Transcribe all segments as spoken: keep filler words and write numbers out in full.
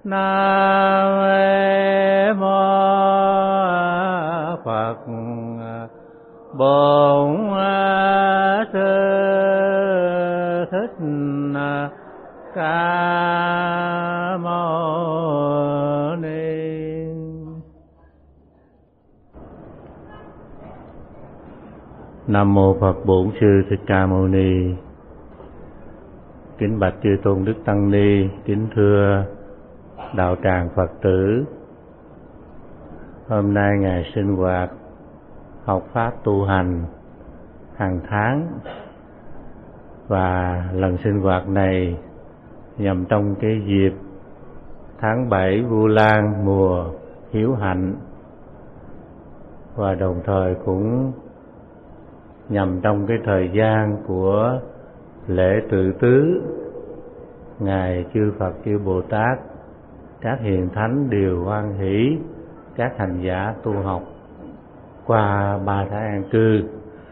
Nam Mô Phật Bổn Sư Thích Ca Mâu Ni. Nam Mô Phật Bổn Sư Thích Ca Mâu Ni. Kính bạch chư tôn đức tăng ni, kính thưa đạo tràng Phật tử. Hôm nay ngày sinh hoạt học pháp tu hành hàng tháng, và lần sinh hoạt này nhằm trong cái dịp tháng bảy Vu Lan mùa hiếu hạnh, và đồng thời cũng nhằm trong cái thời gian của lễ tự tứ, ngài chư Phật chư Bồ Tát, các hiền thánh đều hoan hỷ các hành giả tu học qua ba tháng an cư.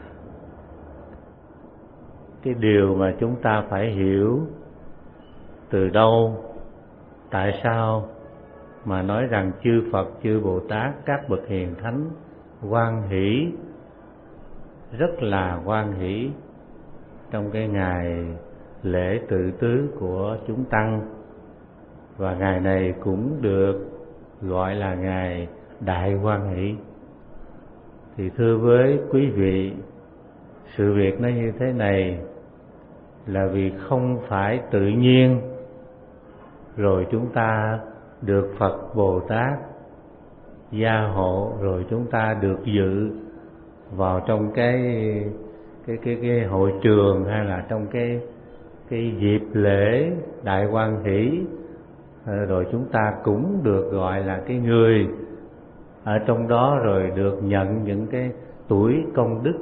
Cái điều mà chúng ta phải hiểu từ đâu, tại sao mà nói rằng chư Phật chư Bồ Tát, các bậc hiền thánh hoan hỷ, rất là hoan hỷ trong cái ngày lễ tự tứ của chúng tăng. Và ngày này cũng được gọi là ngày đại hoan hỷ. Thì thưa với quý vị, sự việc nó như thế này là vì không phải tự nhiên rồi chúng ta được Phật Bồ Tát gia hộ, rồi chúng ta được dự vào trong cái cái cái cái hội trường, hay là trong cái cái dịp lễ đại hoan hỷ, rồi chúng ta cũng được gọi là cái người ở trong đó, rồi được nhận những cái tuổi công đức.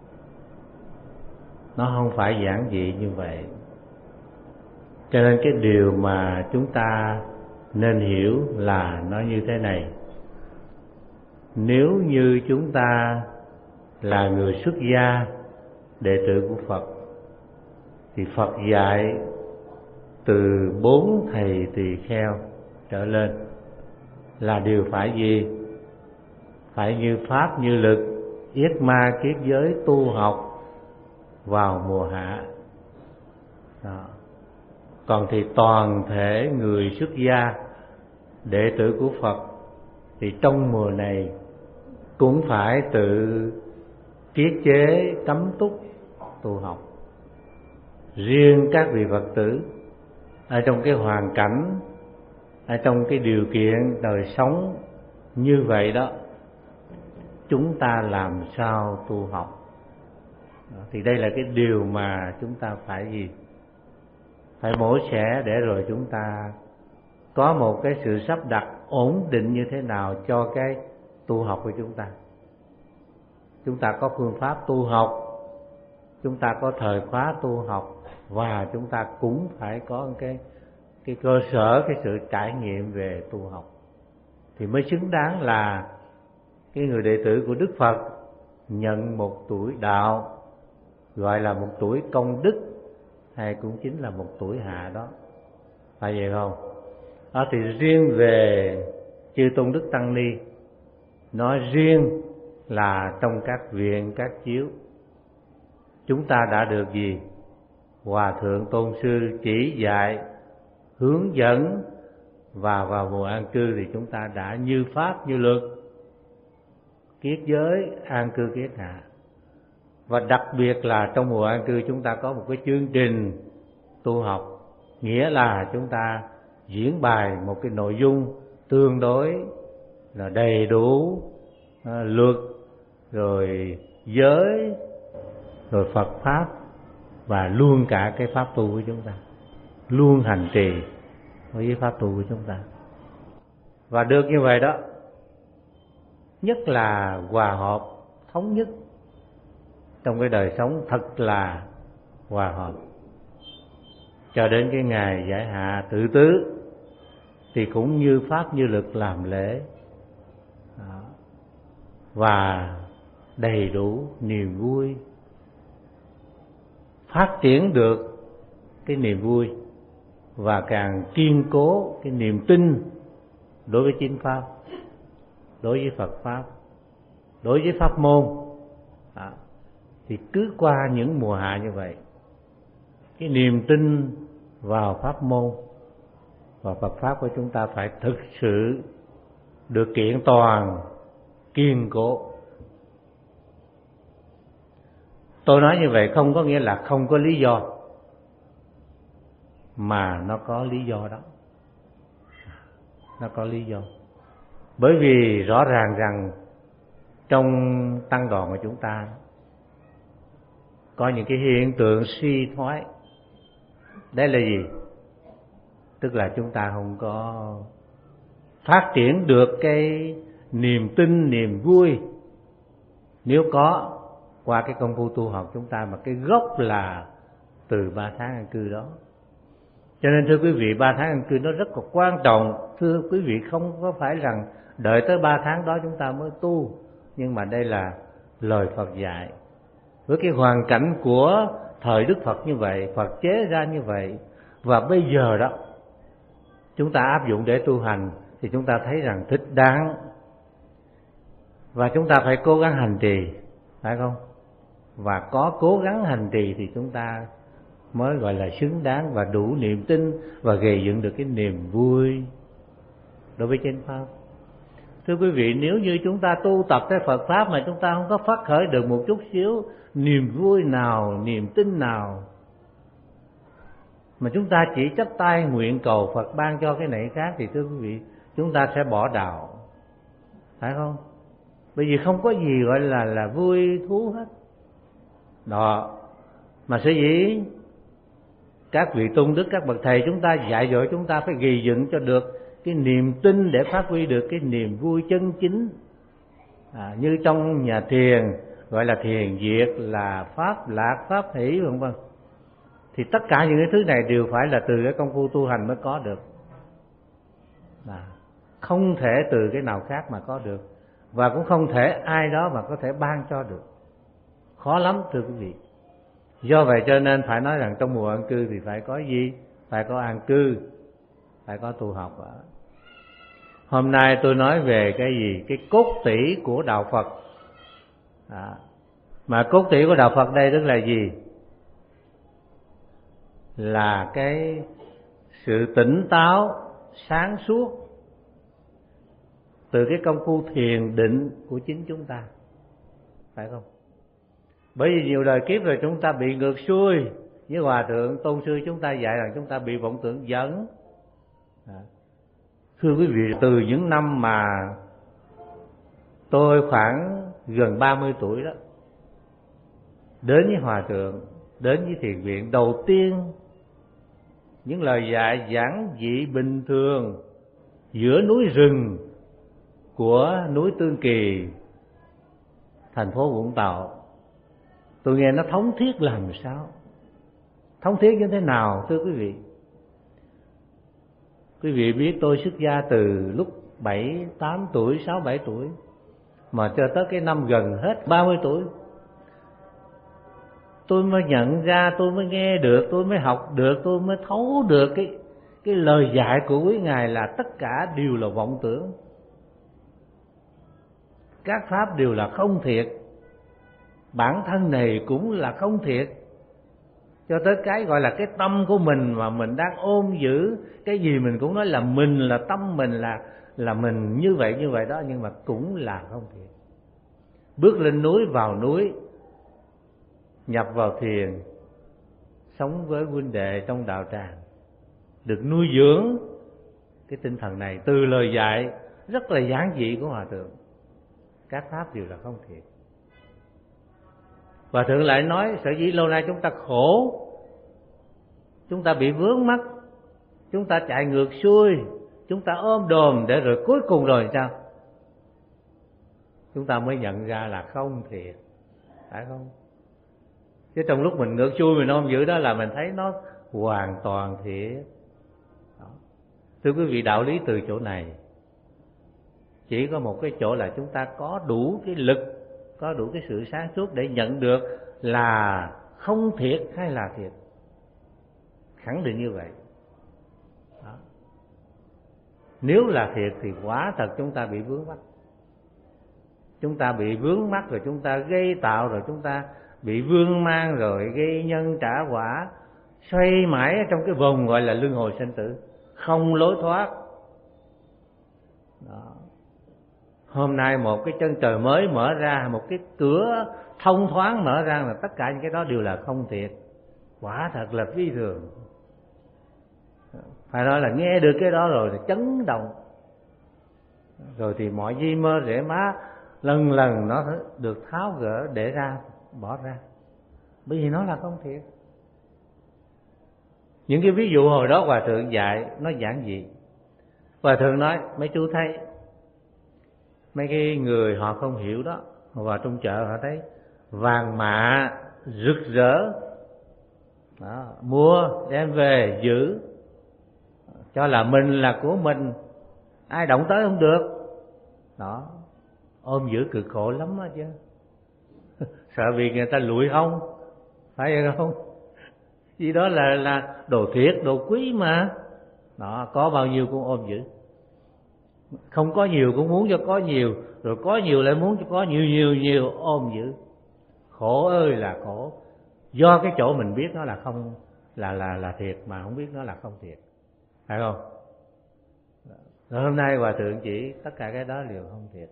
Nó không phải giản dị như vậy. Cho nên cái điều mà chúng ta nên hiểu là nó như thế này: nếu như chúng ta là người xuất gia, đệ tử của Phật, thì Phật dạy từ bốn thầy tỳ kheo trở lên là điều phải gì? Phải như pháp như lực, yết ma kiết giới tu học vào mùa hạ. Đó. Còn thì toàn thể người xuất gia, đệ tử của Phật, thì trong mùa này cũng phải tự kiết chế cấm túc tu học. Riêng các vị Phật tử ở trong cái hoàn cảnh, ở trong cái điều kiện đời sống như vậy đó, chúng ta làm sao tu học? Thì đây là cái điều mà chúng ta phải gì? Phải mổ xẻ để rồi chúng ta có một cái sự sắp đặt ổn định như thế nào cho cái tu học của chúng ta. Chúng ta có phương pháp tu học, chúng ta có thời khóa tu học, và chúng ta cũng phải có cái cái cơ sở, cái sự trải nghiệm về tu học, thì mới xứng đáng là cái người đệ tử của Đức Phật, nhận một tuổi đạo, gọi là một tuổi công đức, hay cũng chính là một tuổi hạ đó. Phải vậy không? Đó, thì riêng về chư tôn đức tăng ni, nói riêng là trong các viện các chiếu, chúng ta đã được gì? Hòa thượng tôn sư chỉ dạy, hướng dẫn, và vào mùa an cư thì chúng ta đã như pháp như luật, kiết giới an cư kiết hạ. Và đặc biệt là trong mùa an cư chúng ta có một cái chương trình tu học, nghĩa là chúng ta diễn bài một cái nội dung tương đối là đầy đủ, à, luật, rồi giới, rồi Phật pháp, và luôn cả cái pháp tu của chúng ta, luôn hành trì với pháp tu của chúng ta. Và được như vậy đó, nhất là hòa hợp thống nhất trong cái đời sống thật là hòa hợp, cho đến cái ngày giải hạ tự tứ thì cũng như pháp như lực làm lễ. Đó. Và đầy đủ niềm vui, phát triển được cái niềm vui và càng kiên cố cái niềm tin đối với chính pháp, đối với Phật pháp, đối với pháp môn. Đó. Thì cứ qua những mùa hạ như vậy, cái niềm tin vào pháp môn và Phật pháp của chúng ta phải thực sự được kiện toàn, kiên cố. Tôi nói như vậy không có nghĩa là không có lý do, mà nó có lý do đó. Nó có lý do. Bởi vì rõ ràng rằng trong tăng đoàn của chúng ta có những cái hiện tượng suy thoái. Đây là gì? Tức là chúng ta không có phát triển được cái niềm tin, niềm vui. Nếu có, qua cái công phu tu học chúng ta, mà cái gốc là từ ba tháng an cư đó. Cho nên thưa quý vị, ba tháng an cư nó rất là quan trọng. Thưa quý vị, không có phải rằng đợi tới ba tháng đó chúng ta mới tu, nhưng mà đây là lời Phật dạy. Với cái hoàn cảnh của thời Đức Phật như vậy, Phật chế ra như vậy, và bây giờ đó chúng ta áp dụng để tu hành, thì chúng ta thấy rằng thích đáng. Và chúng ta phải cố gắng hành trì, phải không? Và có cố gắng hành trì thì chúng ta mới gọi là xứng đáng và đủ niềm tin và gây dựng được cái niềm vui đối với chánh pháp. Thưa quý vị, nếu như chúng ta tu tập cái Phật pháp mà chúng ta không có phát khởi được một chút xíu niềm vui nào, niềm tin nào, mà chúng ta chỉ chắp tay nguyện cầu Phật ban cho cái này khác, thì thưa quý vị, chúng ta sẽ bỏ đạo, phải không? Bởi vì không có gì gọi là là vui thú hết. Đó, mà sở dĩ các vị tôn đức, các bậc thầy chúng ta dạy dỗ chúng ta phải gầy dựng cho được cái niềm tin để phát huy được cái niềm vui chân chính. À, như trong nhà thiền gọi là thiền diệt, là pháp lạc, pháp hỷ, vân vân. Thì tất cả những cái thứ này đều phải là từ cái công phu tu hành mới có được. À, không thể từ cái nào khác mà có được, và cũng không thể ai đó mà có thể ban cho được. Khó lắm thưa quý vị. Do vậy cho nên phải nói rằng trong mùa an cư thì phải có gì? Phải có an cư, phải có tu học. Hôm nay tôi nói về cái gì? Cái cốt tủy của đạo Phật. À, mà cốt tủy của đạo Phật đây tức là gì? Là cái sự tỉnh táo, sáng suốt từ cái công phu thiền định của chính chúng ta, phải không? Bởi vì nhiều đời kiếp rồi chúng ta bị ngược xuôi. Với Hòa Thượng Tôn Sư chúng ta dạy rằng chúng ta bị vọng tưởng dẫn. À, thưa quý vị, từ những năm mà tôi khoảng gần ba mươi tuổi đó, đến với Hòa Thượng, đến với thiền viện, đầu tiên những lời dạy giản dị bình thường giữa núi rừng của núi Tương Kỳ, thành phố Vũng Tàu, tôi nghe nó thống thiết làm sao? Thống thiết như thế nào thưa quý vị? Quý vị biết tôi xuất gia từ lúc bảy, tám tuổi, sáu, bảy tuổi, mà cho tới cái năm gần hết ba mươi tuổi, tôi mới nhận ra, tôi mới nghe được, tôi mới học được, tôi mới thấu được cái cái lời dạy của quý Ngài là tất cả đều là vọng tưởng. Các pháp đều là không thiệt, bản thân này cũng là không thiệt, cho tới cái gọi là cái tâm của mình mà mình đang ôm giữ, cái gì mình cũng nói là mình, là tâm mình, là là mình như vậy như vậy đó, nhưng mà cũng là không thiệt. Bước lên núi, vào núi, nhập vào thiền, sống với huynh đệ trong đạo tràng, được nuôi dưỡng cái tinh thần này từ lời dạy rất là giản dị của Hòa Thượng. Các pháp đều là không thiệt. Hòa Thượng lại nói sở dĩ lâu nay chúng ta khổ, chúng ta bị vướng mắc, chúng ta chạy ngược xuôi, chúng ta ôm đồm, để rồi cuối cùng rồi sao? Chúng ta mới nhận ra là không thiệt, phải không? Chứ trong lúc mình ngược xuôi mình ôm giữ đó là mình thấy nó hoàn toàn thiệt. Đó. Thưa quý vị, đạo lý từ chỗ này chỉ có một cái chỗ là chúng ta có đủ cái lực, có đủ cái sự sáng suốt để nhận được là không thiệt hay là thiệt. Khẳng định như vậy. Nếu là thiệt thì quả thật chúng ta bị vướng mắc. Chúng ta bị vướng mắc rồi chúng ta gây tạo, rồi chúng ta bị vương mang, rồi gây nhân trả quả, xoay mãi trong cái vòng gọi là luân hồi sinh tử, không lối thoát. Đó. Hôm nay một cái chân trời mới mở ra, một cái cửa thông thoáng mở ra, là tất cả những cái đó đều là không thiệt. Quả thật là phi thường. Phải nói là nghe được cái đó rồi là chấn động. Rồi thì mọi di mơ rễ má lần lần nó được tháo gỡ, để ra, bỏ ra. Bởi vì nó là không thiệt. Những cái ví dụ hồi đó Hòa Thượng dạy nó giản dị. Hòa Thượng nói mấy chú thấy mấy cái người họ không hiểu đó, họ vào trong chợ họ thấy vàng mạ rực rỡ đó, mua đem về giữ, cho là mình là của mình, ai động tới không được đó, ôm giữ cực khổ lắm á chứ. Sợ vì người ta lụi hông, phải vậy không? Vì đó là là đồ thiệt, đồ quý mà. Đó, có bao nhiêu cũng ôm giữ. Không có nhiều cũng muốn cho có nhiều, rồi có nhiều lại muốn cho có nhiều nhiều nhiều, ôm giữ. Khổ ơi là khổ. Do cái chỗ mình biết nó là không là là là thiệt, mà không biết nó là không thiệt. Phải không? Rồi hôm nay Hòa Thượng chỉ tất cả cái đó đều không thiệt.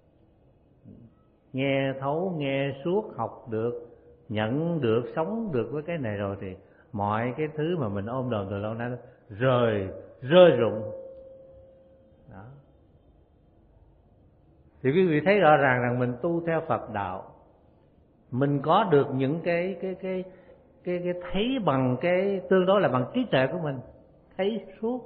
Nghe thấu, nghe suốt, học được, nhận được, sống được với cái này rồi thì mọi cái thứ mà mình ôm đồm từ lâu nay rời rơi rụng. Đó. Thì quý vị thấy rõ ràng rằng mình tu theo Phật đạo, mình có được những cái cái cái cái cái thấy bằng cái tương đối là bằng trí tuệ của mình, thấy suốt.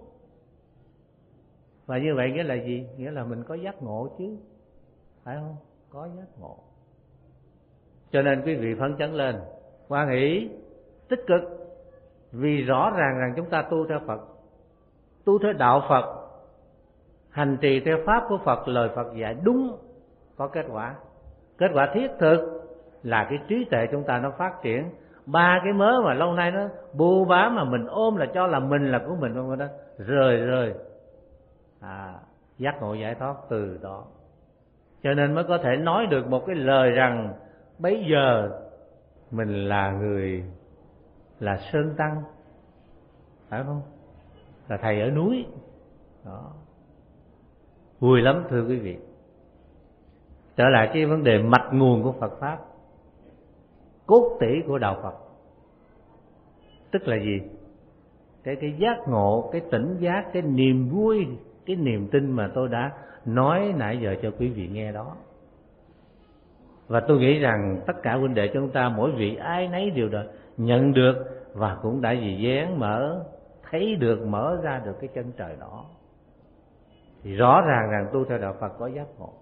Và như vậy nghĩa là gì? Nghĩa là mình có giác ngộ chứ, phải không? Có giác ngộ. Cho nên quý vị phấn chấn lên, hoan hỷ, tích cực, vì rõ ràng rằng chúng ta tu theo Phật, tu theo đạo Phật, hành trì theo pháp của Phật, lời Phật dạy đúng, có kết quả. Kết quả thiết thực là cái trí tuệ chúng ta nó phát triển. Ba cái mớ mà lâu nay nó bu bám mà mình ôm là cho là mình là của mình, không đó rời rời à, giác ngộ giải thoát từ đó. Cho nên mới có thể nói được một cái lời rằng bấy giờ mình là người, là Sơn Tăng, phải không? Là thầy ở núi đó. Vui lắm thưa quý vị. Trở lại cái vấn đề mạch nguồn của Phật Pháp, cốt tủy của đạo Phật, tức là gì? Cái cái giác ngộ, cái tỉnh giác, cái niềm vui, cái niềm tin mà tôi đã nói nãy giờ cho quý vị nghe đó. Và tôi nghĩ rằng tất cả huynh đệ chúng ta, mỗi vị ai nấy đều đã nhận được và cũng đã gì dán mở, thấy được, mở ra được cái chân trời đó. Thì rõ ràng rằng tu theo đạo Phật có giác ngộ,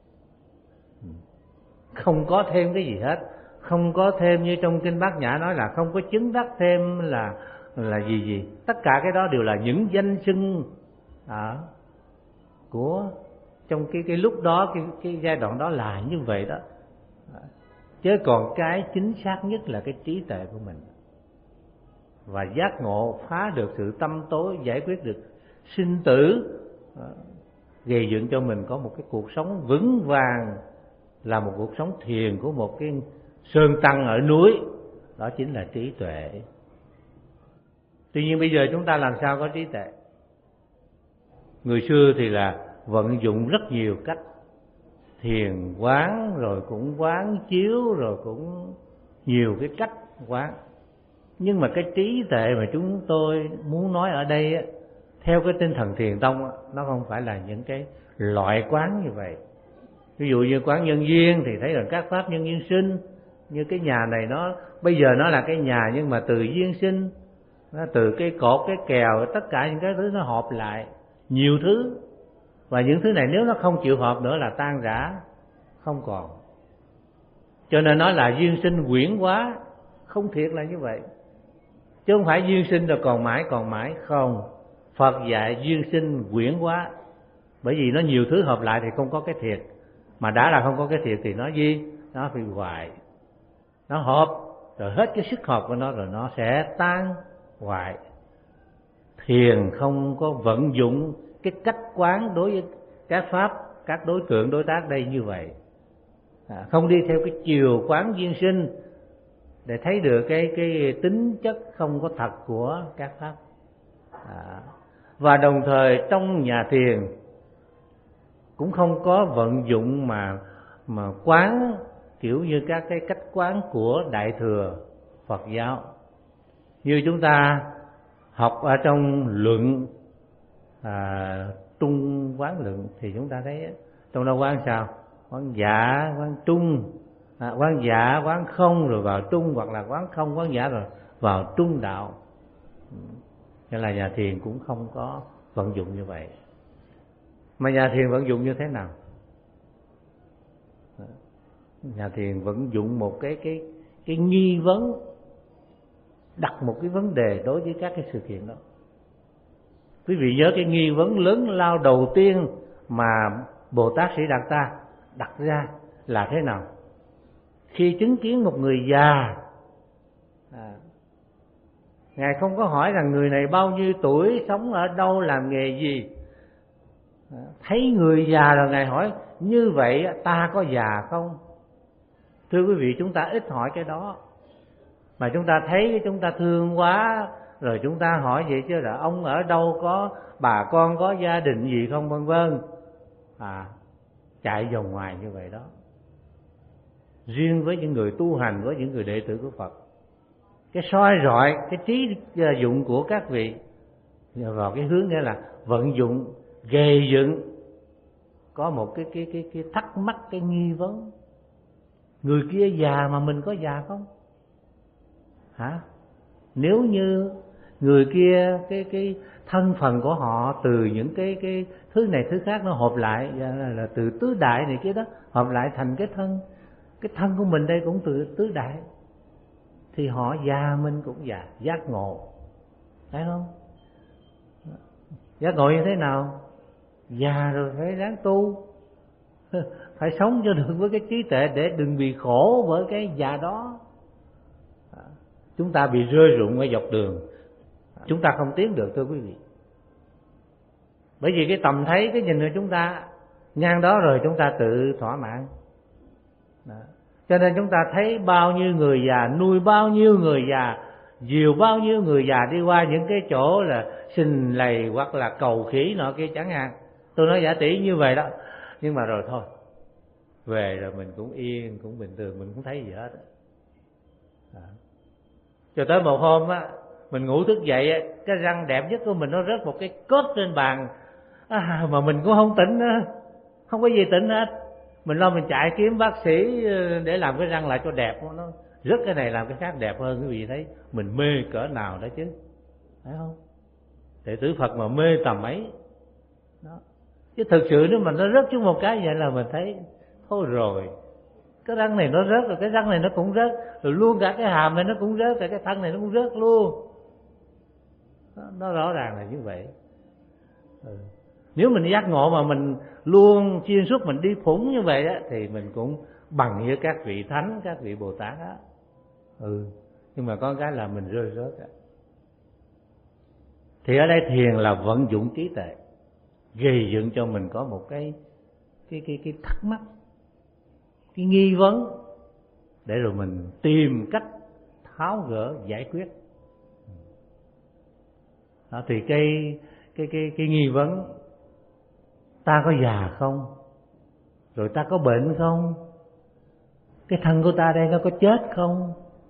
không có thêm cái gì hết. Không có thêm như trong Kinh Bát Nhã nói là không có chứng đắc thêm là là gì gì. Tất cả cái đó đều là những danh xưng à, của trong cái cái lúc đó, cái cái giai đoạn đó là như vậy đó. Chứ còn cái chính xác nhất là cái trí tuệ của mình, và giác ngộ phá được sự tâm tối, giải quyết được sinh tử, gây dựng cho mình có một cái cuộc sống vững vàng, là một cuộc sống thiền của một cái sơn tăng ở núi. Đó chính là trí tuệ. Tuy nhiên bây giờ chúng ta làm sao có trí tuệ? Người xưa thì là vận dụng rất nhiều cách, thiền quán, rồi cũng quán chiếu, rồi cũng nhiều cái cách quán. Nhưng mà cái trí tuệ mà chúng tôi muốn nói ở đây á, theo cái tinh thần thiền tông á, nó không phải là những cái loại quán như vậy. Ví dụ như quán nhân duyên thì thấy rằng các pháp nhân duyên sinh, như cái nhà này nó bây giờ nó là cái nhà nhưng mà từ duyên sinh, nó từ cái cột, cái kèo, tất cả những cái thứ nó hợp lại nhiều thứ, và những thứ này nếu nó không chịu hợp nữa là tan rã không còn. Cho nên nó là duyên sinh quyển hóa, không thiệt là như vậy. Chứ không phải duyên sinh rồi còn mãi còn mãi, không. Phật dạy duyên sinh quyển hóa, bởi vì nó nhiều thứ hợp lại thì không có cái thiệt. Mà đã là không có cái thiệt thì nó gì? Nó phải hoại. Nó hợp, rồi hết cái sức hợp của nó rồi nó sẽ tan hoại. Thiền không có vận dụng cái cách quán đối với các pháp, các đối tượng đối tác đây như vậy, à, không đi theo cái chiều quán duyên sinh để thấy được cái cái tính chất không có thật của các pháp. À, và đồng thời trong nhà thiền cũng không có vận dụng mà mà quán kiểu như các cái cách quán của Đại thừa Phật giáo. Như chúng ta học ở trong luận à, trung quán luận thì chúng ta thấy trong đó quán sao? Quán dạ, quán trung, à, quán dạ, quán không rồi vào trung, hoặc là quán không, quán dạ rồi vào trung đạo. Nên là nhà thiền cũng không có vận dụng như vậy. Mà nhà thiền vận dụng như thế nào? Nhà thiền vận dụng một cái cái cái nghi vấn, đặt một cái vấn đề đối với các cái sự kiện đó. Quý vị nhớ cái nghi vấn lớn lao đầu tiên mà Bồ Tát Sĩ Đạt Ta đặt ra là thế nào? Khi chứng kiến một người già, à, Ngài không có hỏi rằng người này bao nhiêu tuổi, sống ở đâu, làm nghề gì. À, thấy người già rồi Ngài hỏi như vậy ta có già không? Thưa quý vị, chúng ta ít hỏi cái đó, mà chúng ta thấy chúng ta thương quá rồi chúng ta hỏi vậy chứ là ông ở đâu, có bà con, có gia đình gì không, vân vân. À, chạy vòng ngoài như vậy đó. Riêng với những người tu hành, với những người đệ tử của Phật, cái soi rọi cái trí dụng của các vị vào cái hướng nghĩa là vận dụng, gây dựng, có một cái cái cái cái thắc mắc, cái nghi vấn. Người kia già mà mình có già không? Hả? Nếu như người kia cái cái thân phận của họ từ những cái cái thứ này thứ khác nó hợp lại, là, là từ tứ đại này kia đó hợp lại thành cái thân, cái thân của mình đây cũng từ tứ đại, thì họ già mình cũng già. Giác ngộ, phải không? Giác ngộ như thế nào? Già rồi phải ráng tu, phải sống cho được với cái trí tuệ để đừng bị khổ bởi cái già đó. Chúng ta bị rơi rụng ở dọc đường, chúng ta không tiến được, thưa quý vị. Bởi vì cái tầm thấy, cái nhìn của chúng ta ngang đó rồi chúng ta tự thỏa mãn đó. Cho nên chúng ta thấy bao nhiêu người già, nuôi bao nhiêu người già, dìu bao nhiêu người già đi qua những cái chỗ là xình lầy hoặc là cầu khỉ nọ kia chẳng hạn. Tôi nói giả tỷ như vậy đó. Nhưng mà rồi thôi, về rồi mình cũng yên, cũng bình thường, mình không thấy gì hết đó. Cho tới một hôm á, mình ngủ thức dậy á, cái răng đẹp nhất của mình nó rớt một cái cốt trên bàn, à, mà mình cũng không tỉnh nữa, không có gì tỉnh hết. Mình lo mình chạy kiếm bác sĩ để làm cái răng lại cho đẹp, nó rớt cái này làm cái khác đẹp hơn. Quý vị thấy mình mê cỡ nào đó chứ, phải không? Đệ tử Phật mà mê tầm ấy đó. Chứ thực sự nếu mà nó rớt chứ một cái vậy là mình thấy thôi rồi, cái răng này nó rớt rồi cái răng này nó cũng rớt, rồi luôn cả cái hàm này nó cũng rớt, rồi cái thân này nó cũng rớt luôn. Nó, nó rõ ràng là như vậy. Ừ. Nếu mình giác ngộ mà mình luôn xuyên suốt mình đi phủng như vậy á, thì mình cũng bằng như các vị thánh, các vị Bồ Tát á. Ừ. Nhưng mà có cái là mình rơi rớt á. Thì ở đây thiền là vận dụng trí tuệ, gây dựng cho mình có một cái cái cái cái thắc mắc, cái nghi vấn, để rồi mình tìm cách tháo gỡ giải quyết. Đó, thì cái cái cái cái nghi vấn, ta có già không? Rồi ta có bệnh không? Cái thân của ta đây nó có chết không?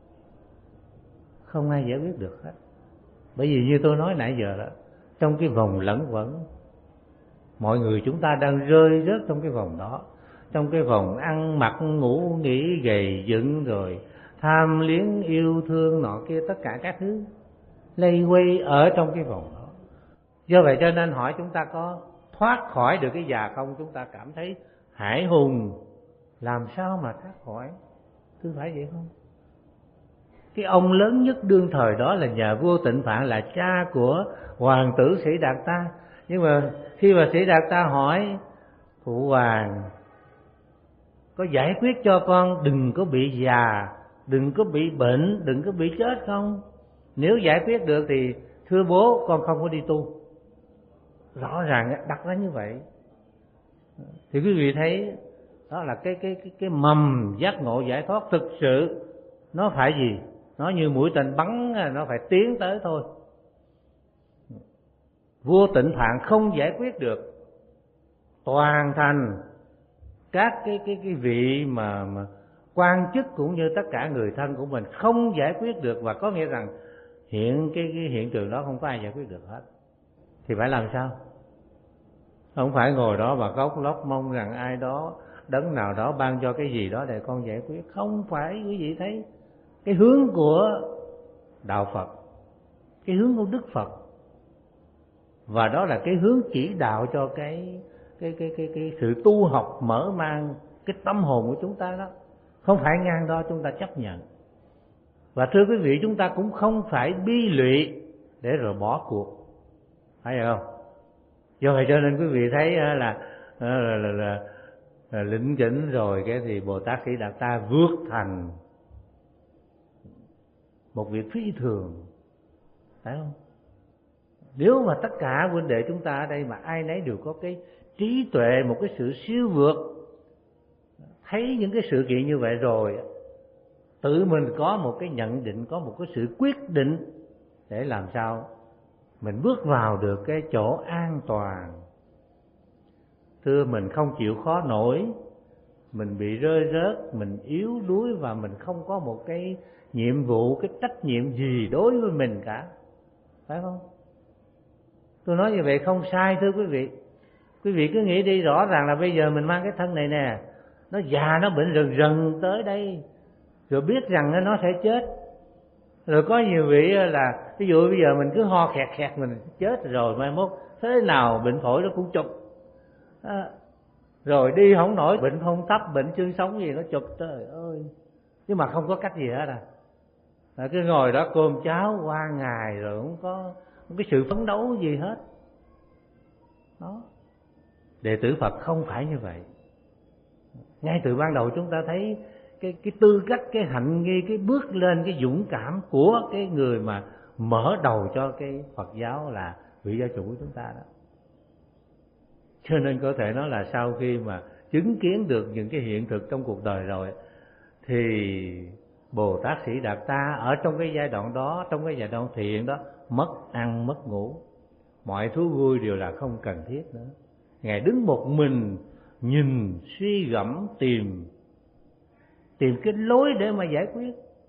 Không ai giải quyết được hết. Bởi vì như tôi nói nãy giờ đó, trong cái vòng lẫn quẩn, mọi người chúng ta đang rơi rớt trong cái vòng đó, trong cái vòng ăn mặc ngủ nghỉ gầy dựng, rồi tham liếng yêu thương nọ kia, tất cả các thứ lây quay ở trong cái vòng đó. Do vậy cho nên hỏi chúng ta có thoát khỏi được cái già không? Chúng ta cảm thấy hải hùng, làm sao mà thoát khỏi? Cứ phải vậy không? Cái ông lớn nhất đương thời đó là nhà vua Tịnh Phạn, là cha của hoàng tử Sĩ Đạt Ta. Nhưng mà khi mà Sĩ Đạt Ta hỏi: Phụ hoàng, có giải quyết cho con đừng có bị già, đừng có bị bệnh, đừng có bị chết không? Nếu giải quyết được thì thưa bố, con không có đi tu. rõ ràng đặt ra như vậy. Thì quý vị thấy đó là cái cái cái cái mầm giác ngộ giải thoát thực sự. Nó phải gì? Nó như mũi tên bắn, nó phải tiến tới thôi. Vua Tịnh Phạn không giải quyết được, toàn thành các cái cái cái vị mà mà quan chức cũng như tất cả người thân của mình không giải quyết được, và có nghĩa rằng hiện cái, cái hiện tượng đó không có ai giải quyết được hết. Thì phải làm sao? Không phải ngồi đó và khóc lóc mong rằng ai đó, đấng nào đó ban cho cái gì đó để con giải quyết. Không phải. Quý vị thấy cái hướng của đạo Phật, cái hướng của Đức Phật, và đó là cái hướng chỉ đạo cho cái cái cái cái cái sự tu học mở mang cái tâm hồn của chúng ta đó. Không phải ngang đó chúng ta chấp nhận. Và thưa quý vị, chúng ta cũng không phải bi lụy để rồi bỏ cuộc, phải không? Do vậy cho nên quý vị thấy là là, là, là, là, là lĩnh kỉnh rồi cái thì Bồ Tát Sĩ Đạt Ta vượt thành một việc phi thường, phải không? Nếu mà tất cả huynh đệ chúng ta ở đây mà ai nấy đều có cái trí tuệ, một cái sự siêu vượt, thấy những cái sự kiện như vậy rồi, tự mình có một cái nhận định, có một cái sự quyết định để làm sao mình bước vào được cái chỗ an toàn. Thưa, mình không chịu khó nổi, mình bị rơi rớt, mình yếu đuối và mình không có một cái nhiệm vụ, cái trách nhiệm gì đối với mình cả, phải không? Tôi nói như vậy không sai thưa quý vị. Quý vị cứ nghĩ đi, rõ ràng là bây giờ mình mang cái thân này nè, nó già nó bệnh rần rần tới đây, rồi biết rằng nó sẽ chết. Rồi có nhiều vị là ví dụ bây giờ mình cứ ho khẹt khẹt mình chết rồi, mai mốt thế nào bệnh phổi nó cũng chụp à, rồi đi không nổi, bệnh hôn thấp, bệnh xương sống gì nó chụp, trời ơi. Nhưng mà không có cách gì hết à, à cứ ngồi đó cơm cháo qua ngày rồi không có không cái sự phấn đấu gì hết đó. Đệ tử Phật không phải như vậy. Ngay từ ban đầu chúng ta thấy cái cái tư cách, cái hạnh nghi, cái bước lên, cái dũng cảm của cái người mà mở đầu cho cái Phật giáo là vị giáo chủ của chúng ta đó. Cho nên có thể nói là sau khi mà chứng kiến được những cái hiện thực trong cuộc đời rồi, thì Bồ Tát Sĩ Đạt Ta ở trong cái giai đoạn đó, trong cái giai đoạn thiện đó, mất ăn mất ngủ, mọi thú vui đều là không cần thiết nữa. Ngài đứng một mình, nhìn, suy gẫm, tìm tìm cái lối để mà giải quyết.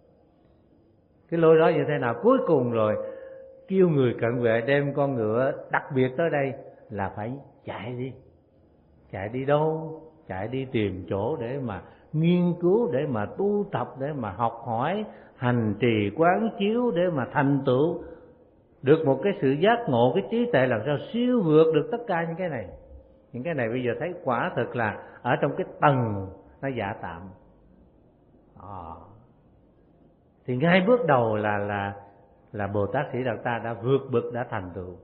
Cái lối đó như thế nào? Cuối cùng rồi kêu người cận vệ đem con ngựa đặc biệt tới đây là phải chạy đi. Chạy đi đâu? Chạy đi tìm chỗ để mà nghiên cứu, để mà tu tập, để mà học hỏi, hành trì quán chiếu, để mà thành tựu được một cái sự giác ngộ, cái trí tuệ làm sao siêu vượt được tất cả những cái này. Những cái này bây giờ thấy quả thực là ở trong cái tầng nó giả tạm. À, thì ngay bước đầu là là là Bồ Tát Sĩ Đạt Ta đã vượt bực, đã thành tựu.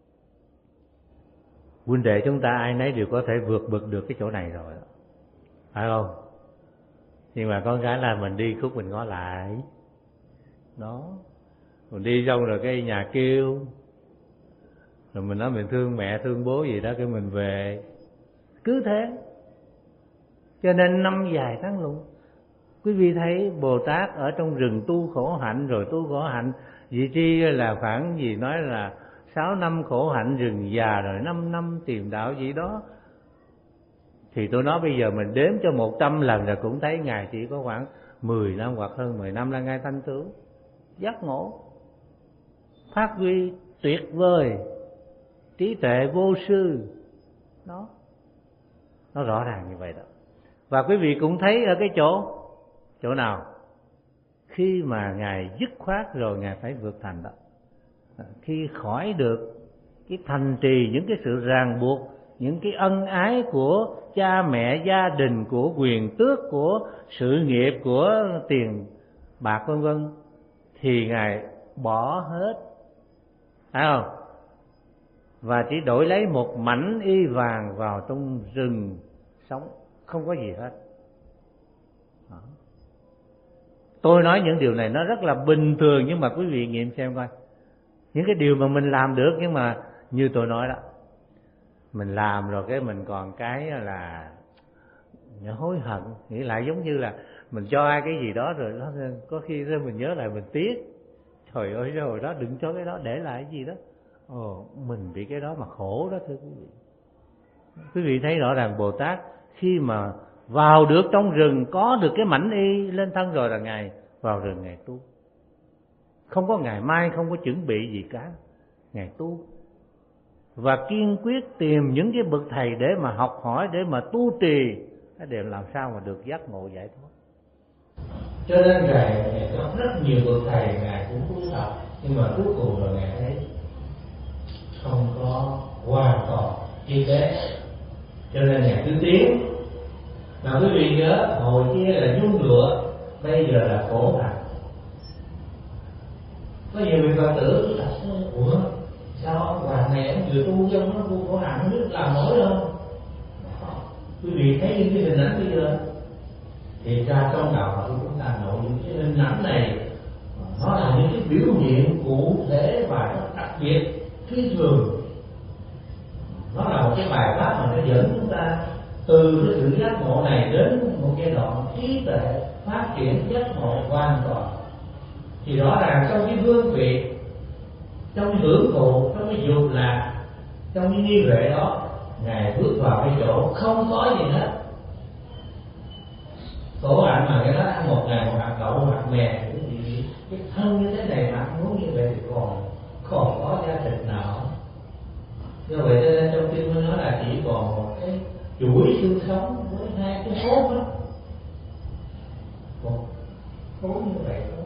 Huynh đệ chúng ta ai nấy đều có thể vượt bực được cái chỗ này rồi, phải không? Nhưng mà có cái là mình đi khúc mình ngó lại đó, mình đi xong rồi cái nhà kêu, rồi mình nói mình thương mẹ thương bố gì đó, cái mình về, cứ thế. Cho nên năm dài tháng lụng, quý vị thấy Bồ Tát ở trong rừng tu khổ hạnh, rồi tu khổ hạnh vị tri là khoảng gì nói là sáu năm khổ hạnh rừng già, rồi năm năm tìm đạo gì đó. Thì tôi nói bây giờ mình đếm cho một trăm lần rồi cũng thấy Ngài chỉ có khoảng mười năm hoặc hơn mười năm là Ngài thanh tựu giác ngộ, phát huy tuyệt vời, trí tuệ vô sư đó. Nó rõ ràng như vậy đó. Và quý vị cũng thấy ở cái chỗ chỗ nào khi mà Ngài dứt khoát rồi Ngài phải vượt thành đó, khi khỏi được cái thành trì, những cái sự ràng buộc, những cái ân ái của cha mẹ, gia đình, của quyền tước, của sự nghiệp, của tiền bạc vân vân, thì Ngài bỏ hết, phải không? Và chỉ đổi lấy một mảnh y vàng vào trong rừng sống, không có gì hết. Đó. Tôi nói những điều này nó rất là bình thường, nhưng mà quý vị nghiệm xem coi, những cái điều mà mình làm được, nhưng mà như tôi nói đó, mình làm rồi cái mình còn cái là hối hận, nghĩ lại giống như là mình cho ai cái gì đó rồi đó, có khi đó mình nhớ lại mình tiếc, trời ơi rồi đó đừng cho cái đó, để lại cái gì đó, ồ mình bị cái đó mà khổ đó thưa quý vị. Quý vị thấy rõ ràng Bồ Tát khi mà vào được trong rừng, có được cái mảnh y lên thân rồi là Ngài vào rừng Ngài tu, không có ngày mai, không có chuẩn bị gì cả, Ngài tu và kiên quyết tìm những cái bậc thầy để mà học hỏi, để mà tu trì để làm sao mà được giác ngộ giải thoát. Cho nên Ngài, Ngài có rất nhiều bậc thầy Ngài cũng tu tập, nhưng mà cuối cùng là Ngài thấy không có hoàn toàn như thế, cho nên Ngài cứ tiến. Mà quý vị nhớ hồi kia là nhung lụa, bây giờ là khổ hạnh. Có nhiều người Phật tử là ủa sao ông hoàng này ông vừa tu chứ ông nó tu khổ hạnh không biết làm nổi đâu. Quý vị thấy những cái hình ảnh bây giờ thì ra trong đạo Phật chúng ta nội những cái hình ảnh này nó là những cái biểu hiện cụ thể và nó đặc biệt phi thường. Nó là một cái bài pháp mà nó dẫn chúng ta từ cái sự giác ngộ này đến một giai đoạn trí tuệ phát triển giác ngộ hoàn toàn. Thì rõ ràng trong cái hương vị, trong cái hưởng thụ, trong cái dục lạc, trong cái nghi huệ đó, Ngài bước vào cái chỗ không có gì hết. Khổ hạnh mà cái đó ăn một ngày một hạt đậu, một hạt mè, cái thân như thế này mà ăn uống như vậy thì còn còn có giá trị nào? Do vậy cho nên trong kinh mới nói là chỉ còn một cái chuỗi xương sống với hai cái hốt đó, một hốt như vậy thôi.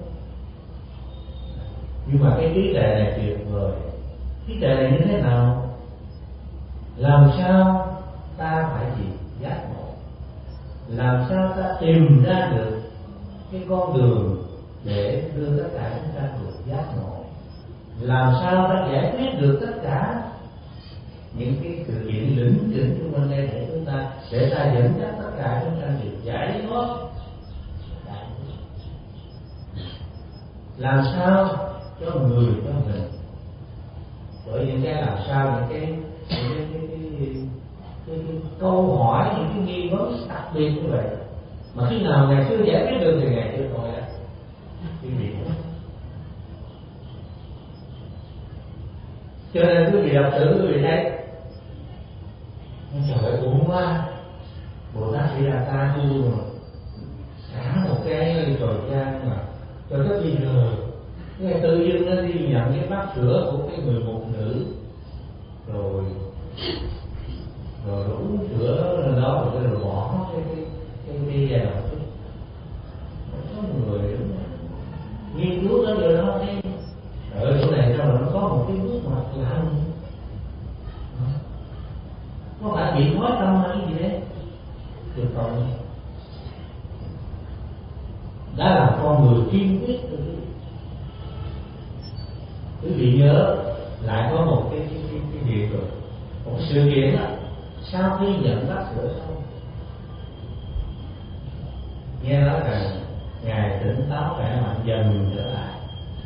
Nhưng mà cái trí tuệ này tuyệt vời. Trí tuệ này như thế nào? Làm sao ta phải gì? Giác ngộ. Làm sao ta tìm ra được cái con đường để đưa tất cả chúng ta được giác ngộ? Làm sao ta giải quyết được tất cả những cái sự kiện lĩnh kỉnh xung quanh đây để chúng ta, để ta dẫn dắt tất cả chúng ta được giải thoát? Làm sao cho người cho mình? Bởi những cái làm sao, những cái những cái, cái, cái, cái, cái, cái câu hỏi, những cái nghi vấn đặc biệt như vậy mà khi nào Ngài chưa giải quyết được thì Ngài chưa thôi ạ. Quý vị, cho nên quý vị đọc sử quý vị thấy trời ơi uổng quá, Bồ Tát Di Đà Ta tu mà cả một cái thời gian mà cho tới bây giờ cái tự dưng nó đi nhận cái bát sữa của cái người phụ nữ rồi rồi uống sữa đó rồi rồi bỏ cái cái cái đi vào có người nghiên cứu tới điều đó thấy ở chỗ này sao mà nó có một cái bước ngoặt lạ, có phải bị nói tâm hay gì đấy được không? Đã là con người kiên quyết rồi. Quý vị nhớ lại có một cái cái cái, cái việc rồi, một cái sự kiện đó, sau khi nhận bát sữa xong, nghe nói rằng Ngài tỉnh táo khỏe mạnh dần trở lại.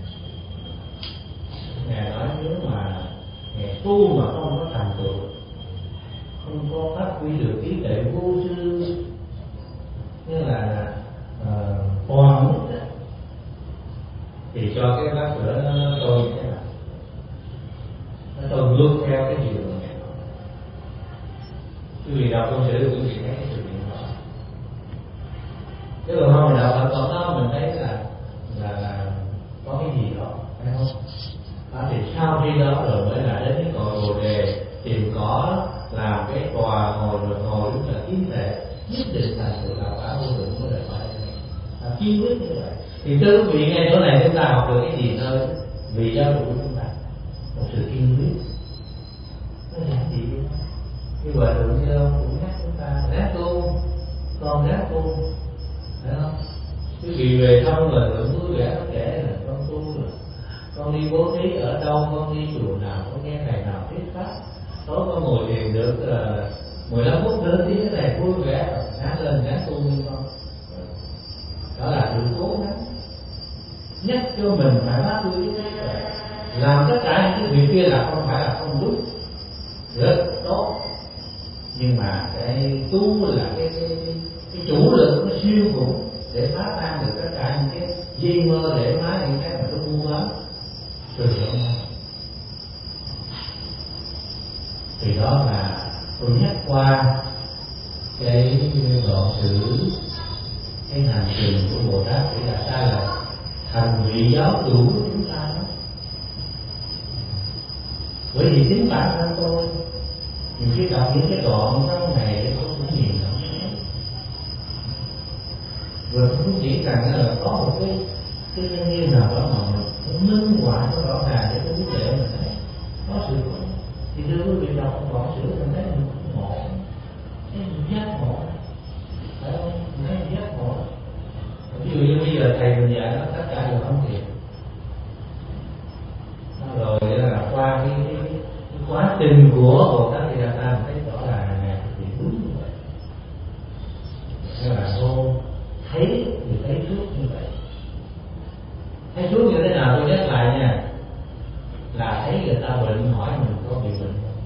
Ngài nói nếu mà Ngài tu mà không có thành tựu, không có phát huy được trí tuệ vô sư, như là hoàn uh, mức thì cho cái bát sữa nó trôi như thế nào, nó trôi ngược theo cái gì mà Ngài nói. Quý vị đọc câu sử quý vị thấy cái sự kiện đó. Chứ còn không mình đọc Phật Pháp đó mình thấy là là, là có cái gì đó, phải không? Đó, thì sau khi đó rồi mới là đến cái cội Bồ Đề, tìm cỏ làm cái tòa ngồi rồi ngồi đúng là kiến thể nhất định là sự là quả vô lượng của đời phải là kiên quyết như vậy. Thì thưa quý vị ngay chỗ này chúng ta học được cái gì thôi? Vì giáo dục của chúng ta một sự kiên quyết. Nó làm gì vậy? Cái hòa thượng như ông cũng nhắc chúng ta ráng tu, con ráng tu, phải không? Quý vị về xong rồi thượng vui vẻ nó kể là con tu rồi, con đi bố thí ở đâu, con đi chùa nào, con nghe thầy nào thuyết pháp, tối con ngồi thiền được uh, mười lăm phút nữa thì cái này vui vẻ, sáng lên ráng tu như con. Đó là sự cố gắng nhắc cho mình phải phát huy cái này, làm tất cả những cái việc kia là không phải là không đúng, rất tốt. nhưng mà cái tu là cái cái, cái, cái chủ lực nó siêu khủng để phá tan được tất cả những cái di mơ để phá những cái mà nó mua bán từ đó. Thì đó là tôi nhắc qua cái đoạn sử cái hành trình của Bồ Tát Tỷ Đạt Đa là thành vị giáo chủ của chúng ta đó. Bởi vì chính bản thân tôi nhiều khi đọc những cái đoạn trong này để tôi cũng nhìn lắm, rồi tôi cũng chỉ rằng là có một cái cái nhân duyên nào đó mà mình minh họa nó rõ ràng để tôi biết để mình thấy có sự thì đưa quý vị đọc một đoạn sử mình thấy mình cũng ngộ, thấy mình giác ngộ, phải không? Mình thấy mình giác ngộ. Ví dụ như bây giờ thầy mình dạy nó tất cả đều không thiệt, rồi là qua cái, cái, cái quá trình của Bồ Tát Di Đà Ta thấy rõ ràng là thực hiện đúng như vậy. Thế là cô thấy thì thấy suốt như vậy. Thấy suốt như thế nào tôi nhắc lại nha, là thấy người ta bệnh hỏi mình có bị bệnh không.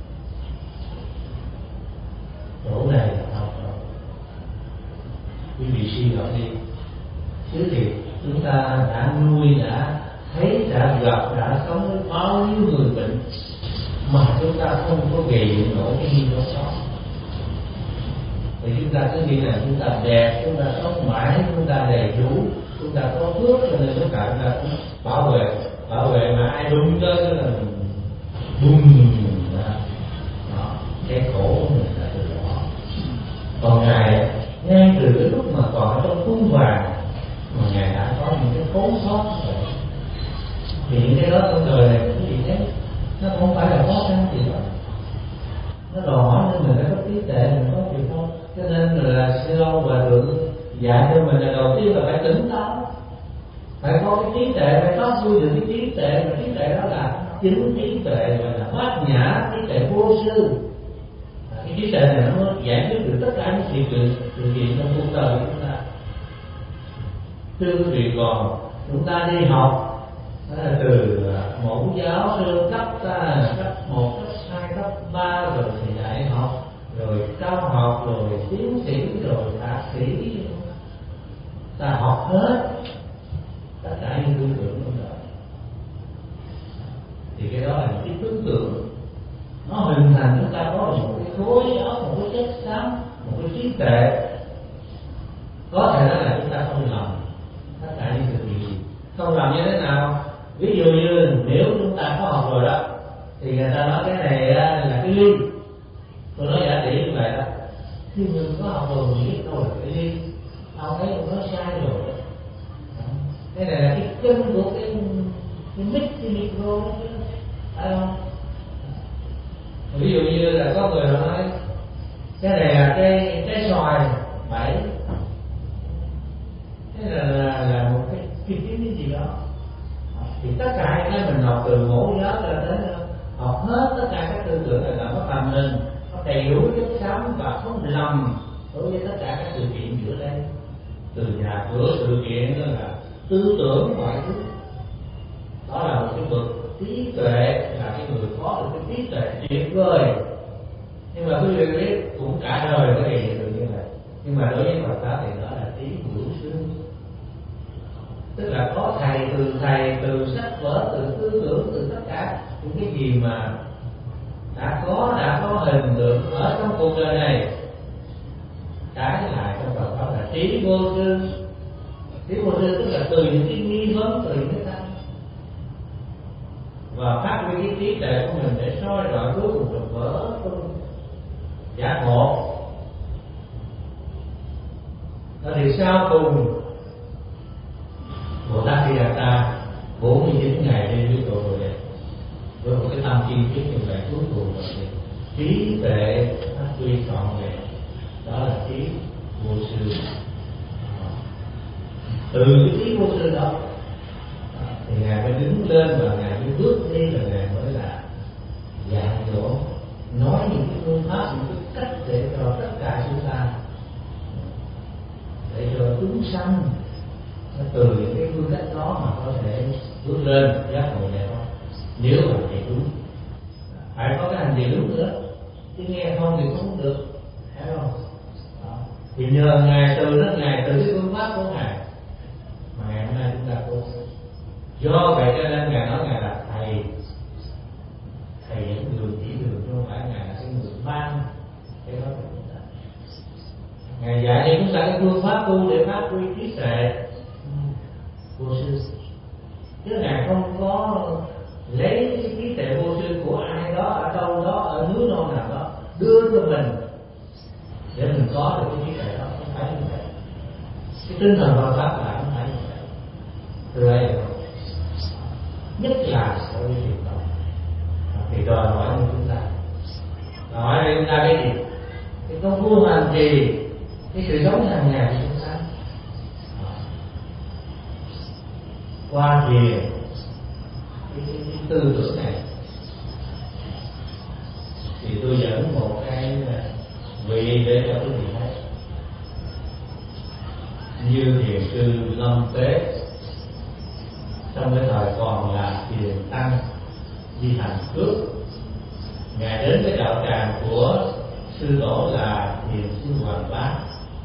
Chỗ này là không đâu. Quý vị suy ngẫm đi. Chứ thì chúng ta đã nuôi, đã thấy, đã gặp, đã sống với bao nhiêu người bệnh mà chúng ta không có gầy dựng nổi cái gì đó đó. Thì chúng ta cứ nghĩ là chúng ta đẹp, chúng ta sống mãi, chúng ta đầy đủ, chúng ta có phước cho nên tất cả chúng ta cũng bảo vệ, bảo vệ mà ai đúng tới là mình bung ra. Đó, cái khổ của mình là từ đó. Còn Ngài ngay từ cái lúc mà còn ở trong cung vàng mà Ngài đã có những cái khốn sót rồi. Thì những cái đó trong đời này cũng gì thế, nó không phải là khó khăn gì đó, nó đòi hỏi nên mình phải có trí tuệ, mình có chịu không. Cho nên là sư ông và thượng dạy cho mình là đầu tiên là phải tỉnh táo, phải có cái trí tuệ, phải phát huy được cái trí tuệ, mà trí tuệ đó là chính trí tuệ gọi là bát nhã, trí tuệ vô sư. Cái trí tuệ này nó giải quyết được tất cả những sự kiện sự kiện trong cuộc đời của chúng ta. Thưa quý vị, còn chúng ta đi học đó là từ mẫu giáo sư cấp ta cấp một, cấp hai, cấp ba, rồi thì đại học, rồi cao học, rồi tiến sĩ, rồi thạc sĩ, ta học hết tất cả những tư tưởng trong đời. Thì cái đó là những cái tư tưởng nó hình thành chúng ta có một cái khối óc, một cái chất xám, một cái trí tuệ. Có thể nói là chúng ta không làm tất cả những sự gì. Không làm như thế nào? Ví dụ như nếu chúng ta có học rồi đó, thì người ta nói cái này là cái ly. Tôi nói giả tỷ như vậy đó. Khi mình có học rồi mình biết đâu là cái ly, ông thấy ông nói sai rồi. Cái này là cái chân của cái cái mic, cái micro, phải không? Ví dụ như là có người nói cái này là cái cái xoài bảy, thế là là, là một cái cái cái gì đó. Thì tất cả những cái mình học từ mẫu giáo cho đến học hết tất cả các tư tưởng là nó tầm mình, nó đầy đủ chất xám và không lầm đối với tất cả các sự kiện giữa đây, từ nhà cửa sự kiện đó là tư tưởng mọi thứ. Đó là một cái bậc trí tuệ, là cái người có được cái trí tuệ tuyệt vời. Nhưng mà quý vị biết cũng cả đời mới hiện được như vậy. Nhưng mà đối với Phật giáo thì đó là trí hữu sư, tức là có thầy, từ thầy, từ sách vở, từ tư tưởng, từ tất cả những cái gì mà đã có, đã có hình tượng ở trong cuộc đời này. Trái lại trong Phật pháp là trí vô sư. Trí vô sư tức là từ những cái nghi vấn, từ những cái tâm, và phát huy cái trí tuệ của mình để soi rọi cuối cùng được vỡ giác ngộ. Thì sau cùng Bồ Tát Di Đà Ta bốn mươi chín ngày đêm với tổ Bồ Đề với một cái tâm chi tiết như vậy, cuối cùng là trí tuệ phát huy trọn vẹn, đó là trí vô sư. Từ cái trí vô sư đó thì ngài mới đứng lên và ngài mới bước đi, là ngài mới là dạy dỗ, nói những cái phương pháp, những cái cách để cho tất cả chúng ta, để cho chúng sanh từ những cái phương cách đó mà có thể bước lên giác ngộ giải thoát. Nếu mà thầy đúng, phải có cái hành gì đúng nữa. chứ nghe không thì không được, hiểu không? Đó. Thì nhờ ngài từ đó, ngài từ cái phương pháp của ngài mà ngày hôm nay chúng ta tu. Do vậy cho nên ngài nói ngài là thầy, thầy dẫn đường chỉ đường, chứ không phải ngài là cái người ban cái đó cho chúng ta. Ngài dạy cho chúng ta cái phương pháp tu để phát huy trí tuệ vô sư, chứ ngài không có lấy cái trí tuệ vô sư của ai đó ở đâu đó ở núi non nào đó đưa cho mình để mình có được cái trí tuệ đó, không phải như vậy. Cái tinh thần Phật pháp là không phải như vậy. Từ đây là nhất là đối với việc đó thì đòi hỏi của chúng ta, đòi hỏi chúng ta cái gì? Cái công phu hành trì, cái sự sống hàng ngày của chúng ta qua thiền, cái, cái, cái tư tưởng này. Thì tôi dẫn một cái vị để cho quý vị thấy, như thiền sư Lâm Tế trong cái thời còn là thiền tăng Di Thành Cước, ngài đến cái đạo tràng của sư tổ là thiền sư Hoàng Bá.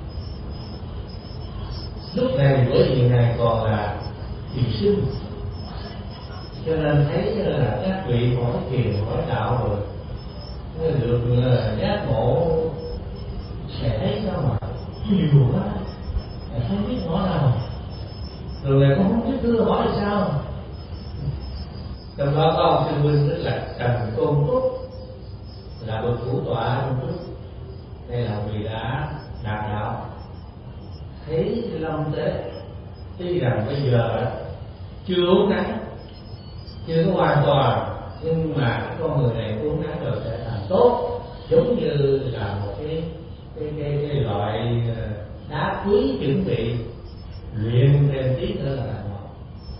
Lúc này bởi vì ngài còn là thiền sư, cho nên thấy là các vị hỏi thiền hỏi đạo rồi được giác ngộ, sẽ thấy sao mà nhiều quá, không biết hỏi nào, rồi ngài cũng không biết thưa hỏi sao. Trong đó có ông sư huynh rất là Trần Tôn Túc, là bậc thủ tọa trong trước, đây là vị đã đạt đạo. Thấy Long Tế tuy rằng bây giờ chưa uống nắng, chưa có hoàn toàn, nhưng mà cái con người này uống nắng rồi sẽ thành tốt, giống như là một cái cái cái, cái loại đá quý chuẩn bị luyện thêm tí nữa là thành ngọc.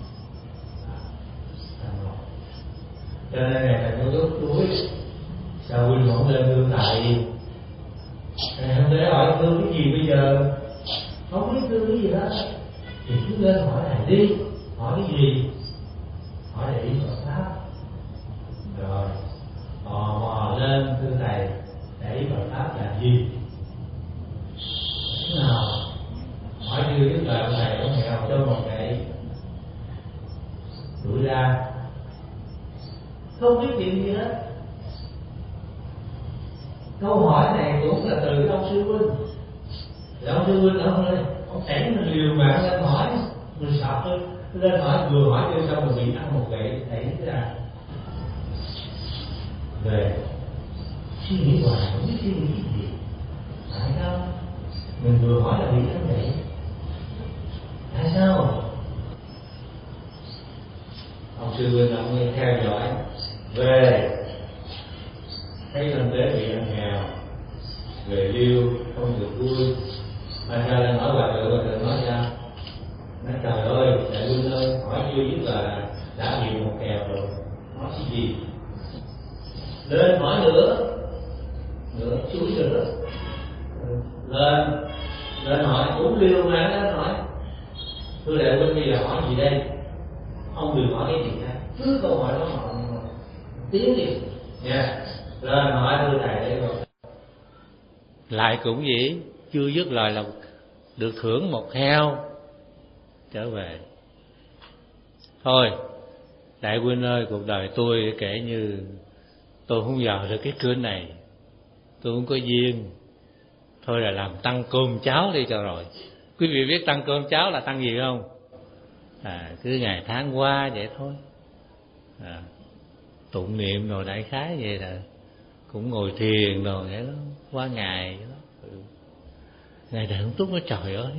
Thành ngọc. Cho nên ngày thành có lúc túi sao huynh không lên thương thầy, ngày hôm nay hỏi thương cái gì bây giờ, không biết thương cái gì đó thì cứ lên hỏi thầy đi, hỏi cái gì, hỏi để ý Phật pháp, rồi tò mò lên thưa thầy để ý Phật pháp là gì. Thế nào hỏi chưa biết là thầy ông nghèo cho một ngày đuổi ra, không biết chuyện gì hết. Câu hỏi này cũng là từ ông sư huynh, là ông sư huynh ông ơi, ông cảnh mình liều mạng lên hỏi, mình sợ thôi, lên hỏi vừa hỏi chưa xong mình bị ăn một gậy đẩy ra về suy nghĩ hoài không biết suy nghĩ gì, tại sao mình vừa hỏi là bị ăn gậy, tại sao? Ông sư huynh ông nghe theo dõi về thấy Lâm Tế bị ăn nghèo, về liêu không được vui, mà sao lại hỏi hòa thượng, hòa thượng nói ra, nói trời ơi đại huynh ơi, hỏi chưa biết là đã bị một kèo rồi, hỏi cái gì, lên hỏi nữa, nữa chuối nữa, lên lên hỏi cũng liêu mà lên hỏi, thưa đại huynh bây giờ hỏi gì đây, ông đừng hỏi cái gì khác, cứ câu hỏi đó hỏi tiếng đi nha, lên hỏi thưa thầy đấy rồi lại cũng vậy, chưa dứt lời là được thưởng một heo trở về. Thôi đại huynh ơi, cuộc đời tôi kể như tôi không vào được cái cửa này, tôi không có duyên, thôi là làm tăng cơm cháo đi cho rồi. Quý vị biết tăng cơm cháo là tăng gì không? À, cứ ngày tháng qua vậy thôi, à, tụng niệm rồi đại khái vậy là cũng ngồi thiền rồi vậy đó, qua ngày vậy đó. Ừ. Ngài Đại Hồng Túc nói trời ơi,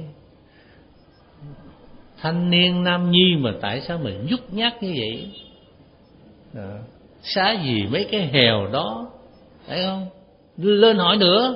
thanh niên nam nhi mà tại sao mình nhút nhát như vậy, à, xá gì mấy cái hèo đó, thấy không, lên hỏi nữa.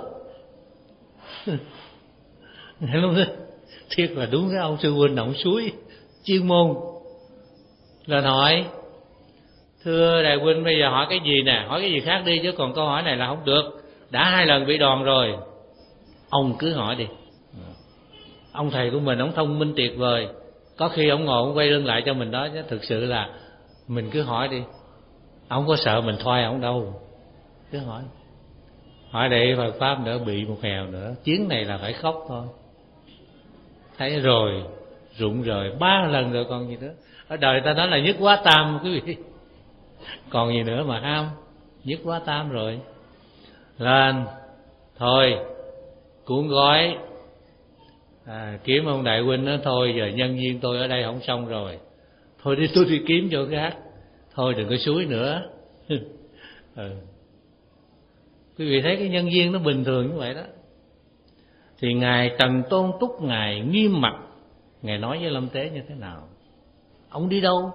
Thiệt là đúng cái ông sư huynh ông suối chuyên môn, lên hỏi thưa đại huynh bây giờ hỏi cái gì nè, hỏi cái gì khác đi chứ còn câu hỏi này là không được, đã hai lần bị đòn rồi, ông cứ hỏi đi. Ông thầy của mình ông thông minh tuyệt vời, có khi ông ngồi ông quay lưng lại cho mình đó, chứ thực sự là mình cứ hỏi đi, ông có sợ mình thoai ông đâu, cứ hỏi. hỏi đệ Phật Pháp nữa bị một hèo nữa, chuyến này là phải khóc thôi. Thấy rồi, rụng rồi, ba lần rồi còn gì nữa. Ở đời ta nói là nhất quá tam quý vị, còn gì nữa mà ham, nhất quá tam rồi. Lên, thôi, cuốn gói, à, kiếm ông đại huynh đó, thôi giờ nhân viên tôi ở đây không xong rồi, thôi đi tôi đi kiếm chỗ khác, thôi đừng có xúi nữa. Ừ. Quý vị thấy cái nhân viên nó bình thường như vậy đó. Thì Ngài Trần Tôn Túc Ngài nghiêm mặt, Ngài nói với Lâm Tế như thế nào? Ông đi đâu?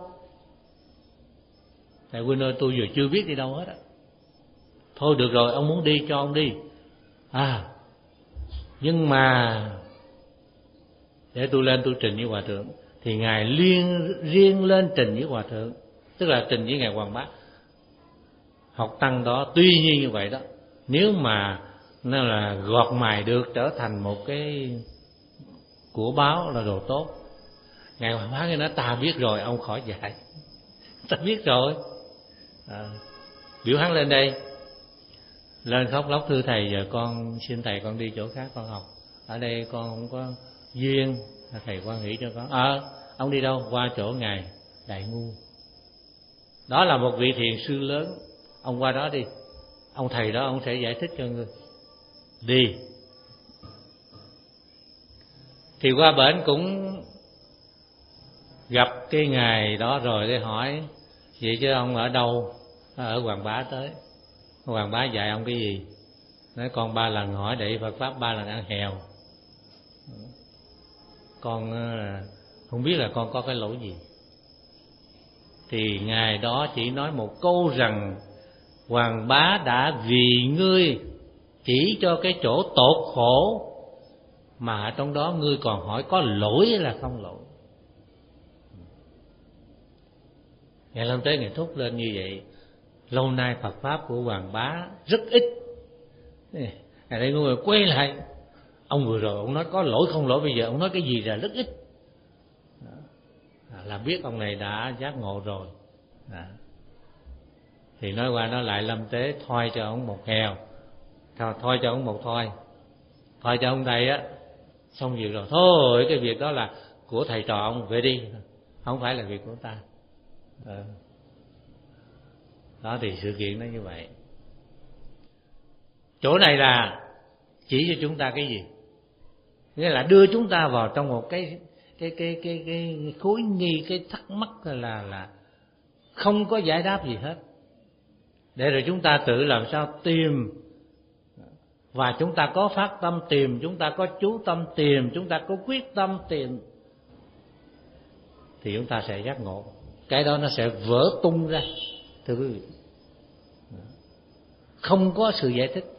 Thầy huynh ơi, tôi vừa chưa biết đi đâu hết á. Thôi được rồi, ông muốn đi cho ông đi. À, nhưng mà để tôi lên tôi trình với Hòa Thượng. Thì Ngài liên riêng lên trình với Hòa Thượng, tức là trình với Ngài Hoàng Bá. Học tăng đó tuy nhiên như vậy đó, nếu mà nó là gọt mài được trở thành một cái của báo là đồ tốt. Ngài Hoàng Bá nói ta biết rồi, ông khỏi dạy. Ta biết rồi. À, biểu hắn lên đây, lên khóc lóc thưa thầy, giờ con xin thầy con đi chỗ khác con học, ở đây con không có duyên, thầy quan nghĩ cho con. Ờ à, ông đi đâu? Qua chỗ Ngài Đại Ngu, đó là một vị thiền sư lớn, ông qua đó đi, ông thầy đó ông sẽ giải thích cho ngươi. Đi. Thì qua bển cũng gặp cái Ngài đó rồi để hỏi, vậy chứ ông ở đâu? Ở Hoàng Bá tới. Hoàng Bá dạy ông cái gì? Nói con ba lần hỏi đệ Phật Pháp, ba lần ăn hèo. Con không biết là con có cái lỗi gì. Thì Ngài đó chỉ nói một câu rằng Hoàng Bá đã vì ngươi chỉ cho cái chỗ tột khổ, mà ở trong đó ngươi còn hỏi có lỗi hay là không lỗi. Ngài Lâm Tế Ngài thúc lên như vậy. Lâu nay Phật Pháp của Hoàng Bá rất ít. Ngài đây người quay lại, ông vừa rồi ông nói có lỗi không lỗi, bây giờ ông nói cái gì là rất ít. À, là biết ông này đã giác ngộ rồi. À. Thì nói qua nói lại Lâm Tế thôi cho ông một hèo, thôi, thôi cho ông một thôi, thôi cho ông thầy á, xong việc rồi. Thôi cái việc đó là của thầy trò ông, về đi, không phải là việc của ta. À. Đó thì sự kiện nó như vậy. Chỗ này là chỉ cho chúng ta cái gì? Nghĩa là đưa chúng ta vào trong một cái cái cái cái cái khối nghi, cái thắc mắc là là không có giải đáp gì hết, để rồi chúng ta tự làm sao tìm. Và chúng ta có phát tâm tìm, chúng ta có chú tâm tìm, chúng ta có quyết tâm tìm, thì chúng ta sẽ giác ngộ. Cái đó nó sẽ vỡ tung ra. Thưa quý vị, không có sự giải thích,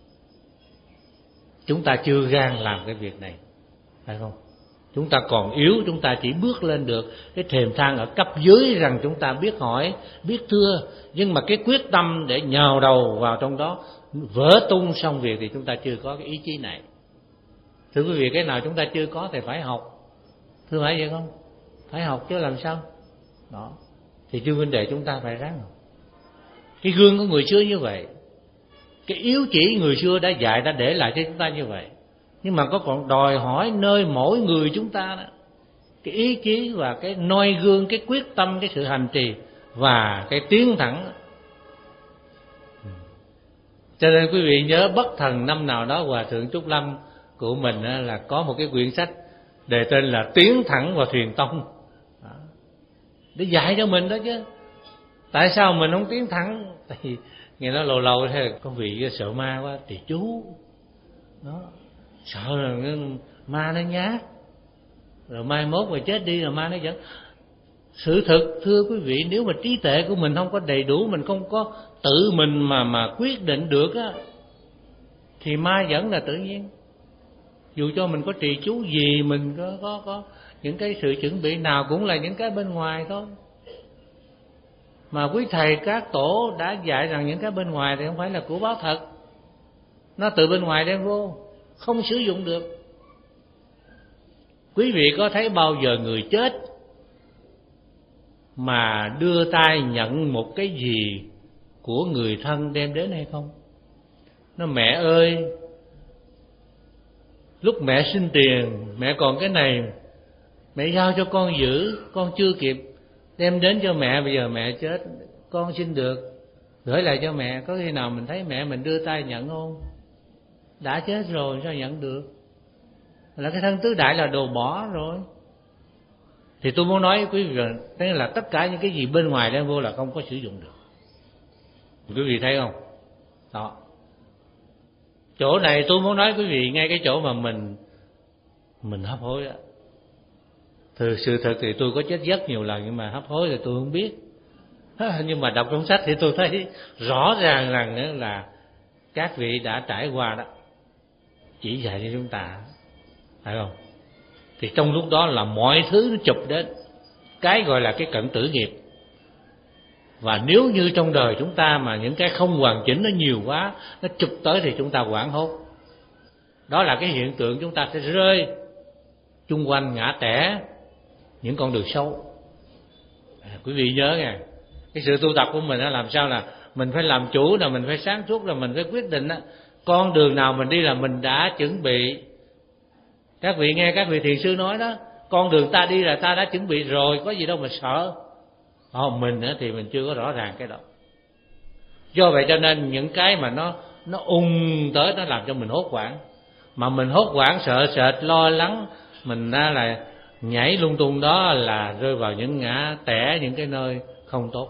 chúng ta chưa gan làm cái việc này, phải không? Chúng ta còn yếu, chúng ta chỉ bước lên được cái thềm thang ở cấp dưới, rằng chúng ta biết hỏi, biết thưa, nhưng mà cái quyết tâm để nhào đầu vào trong đó vỡ tung xong việc thì chúng ta chưa có cái ý chí này. Thưa quý vị, cái nào chúng ta chưa có thì phải học. Thưa phải vậy không? Phải học chứ làm sao? Đó. Thì chư huynh đệ chúng ta phải ráng học. Cái gương của người xưa như vậy, cái yếu chỉ người xưa đã dạy, đã để lại cho chúng ta như vậy. Nhưng mà có còn đòi hỏi nơi mỗi người chúng ta đó, cái ý chí và cái noi gương, cái quyết tâm, cái sự hành trì và cái tiến thẳng. Cho nên quý vị nhớ bất thần năm nào đó Hòa Thượng Trúc Lâm của mình là có một cái quyển sách đề tên là Tiến Thẳng vào Thiền Tông, để dạy cho mình đó chứ. Tại sao mình không tiến thẳng? Thì nghe nói lâu lâu thế có vị sợ ma quá, thì chú đó, sợ là ma nó nhát, rồi mai mốt mà chết đi rồi ma nó dẫn. Sự thực thưa quý vị, nếu mà trí tuệ của mình không có đầy đủ, mình không có tự mình mà mà quyết định được á, thì ma dẫn là tự nhiên. Dù cho mình có trì chú gì, mình có có có những cái sự chuẩn bị nào, cũng là những cái bên ngoài thôi. Mà quý thầy các tổ đã dạy rằng những cái bên ngoài thì không phải là của báo thật, nó từ bên ngoài đem vô, không sử dụng được. Quý vị có thấy bao giờ người chết mà đưa tay nhận một cái gì của người thân đem đến hay không? Nó mẹ ơi, lúc mẹ xin tiền, mẹ còn cái này, mẹ giao cho con giữ, con chưa kịp đem đến cho mẹ, bây giờ mẹ chết, con xin được gửi lại cho mẹ. Có khi nào mình thấy mẹ mình đưa tay nhận không? Đã chết rồi sao nhận được? Là cái thân tứ đại là đồ bỏ rồi. Thì tôi muốn nói với quý vị là, là tất cả những cái gì bên ngoài đem vô là không có sử dụng được. Quý vị thấy không? Đó. Chỗ này tôi muốn nói quý vị, ngay cái chỗ mà mình mình hấp hối á. Thực sự thật thì tôi có chết rất nhiều lần, nhưng mà hấp hối thì tôi không biết. Nhưng mà đọc trong sách thì tôi thấy rõ ràng rằng là các vị đã trải qua đó, chỉ dạy cho chúng ta, phải không? Thì trong lúc đó là mọi thứ nó chụp đến, cái gọi là cái cận tử nghiệp. Và nếu như trong đời chúng ta mà những cái không hoàn chỉnh nó nhiều quá, nó chụp tới thì chúng ta hoảng hốt. Đó là cái hiện tượng chúng ta sẽ rơi chung quanh ngã tẻ những con đường sâu. À, quý vị nhớ nha, cái sự tu tập của mình là làm sao là mình phải làm chủ, là mình phải sáng suốt, là mình phải quyết định đó. Con đường nào mình đi là mình đã chuẩn bị. Các vị nghe các vị thiền sư nói đó, con đường ta đi là ta đã chuẩn bị rồi, có gì đâu mà sợ. Ồ, mình thì mình chưa có rõ ràng cái đó. Do vậy cho nên những cái mà nó nó ung tới, nó làm cho mình hốt hoảng. Mà mình hốt hoảng, sợ sệt, lo lắng, mình ra là nhảy lung tung, đó là rơi vào những ngã tẻ, những cái nơi không tốt.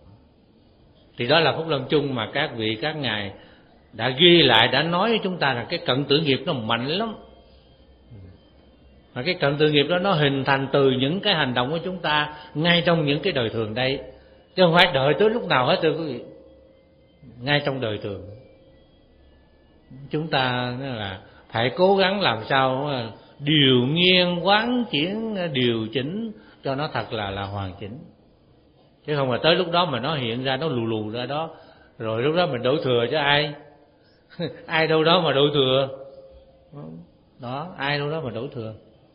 Thì đó là phúc lâm chung mà các vị các ngài đã ghi lại, đã nói với chúng ta rằng cái cận tử nghiệp nó mạnh lắm. Mà cái cận tử nghiệp đó nó hình thành từ những cái hành động của chúng ta ngay trong những cái đời thường đây, chứ không phải đợi tới lúc nào hết thưa quý vị. Ngay trong đời thường chúng ta là phải cố gắng làm sao điều nghiên, quán chuyển, điều chỉnh cho nó thật là là hoàn chỉnh, chứ không là tới lúc đó mà nó hiện ra, nó lù lù ra đó, rồi lúc đó mình đổ thừa cho ai? Ai đâu đó mà đổ thừa đó, ai đâu đó mà đổ thừa.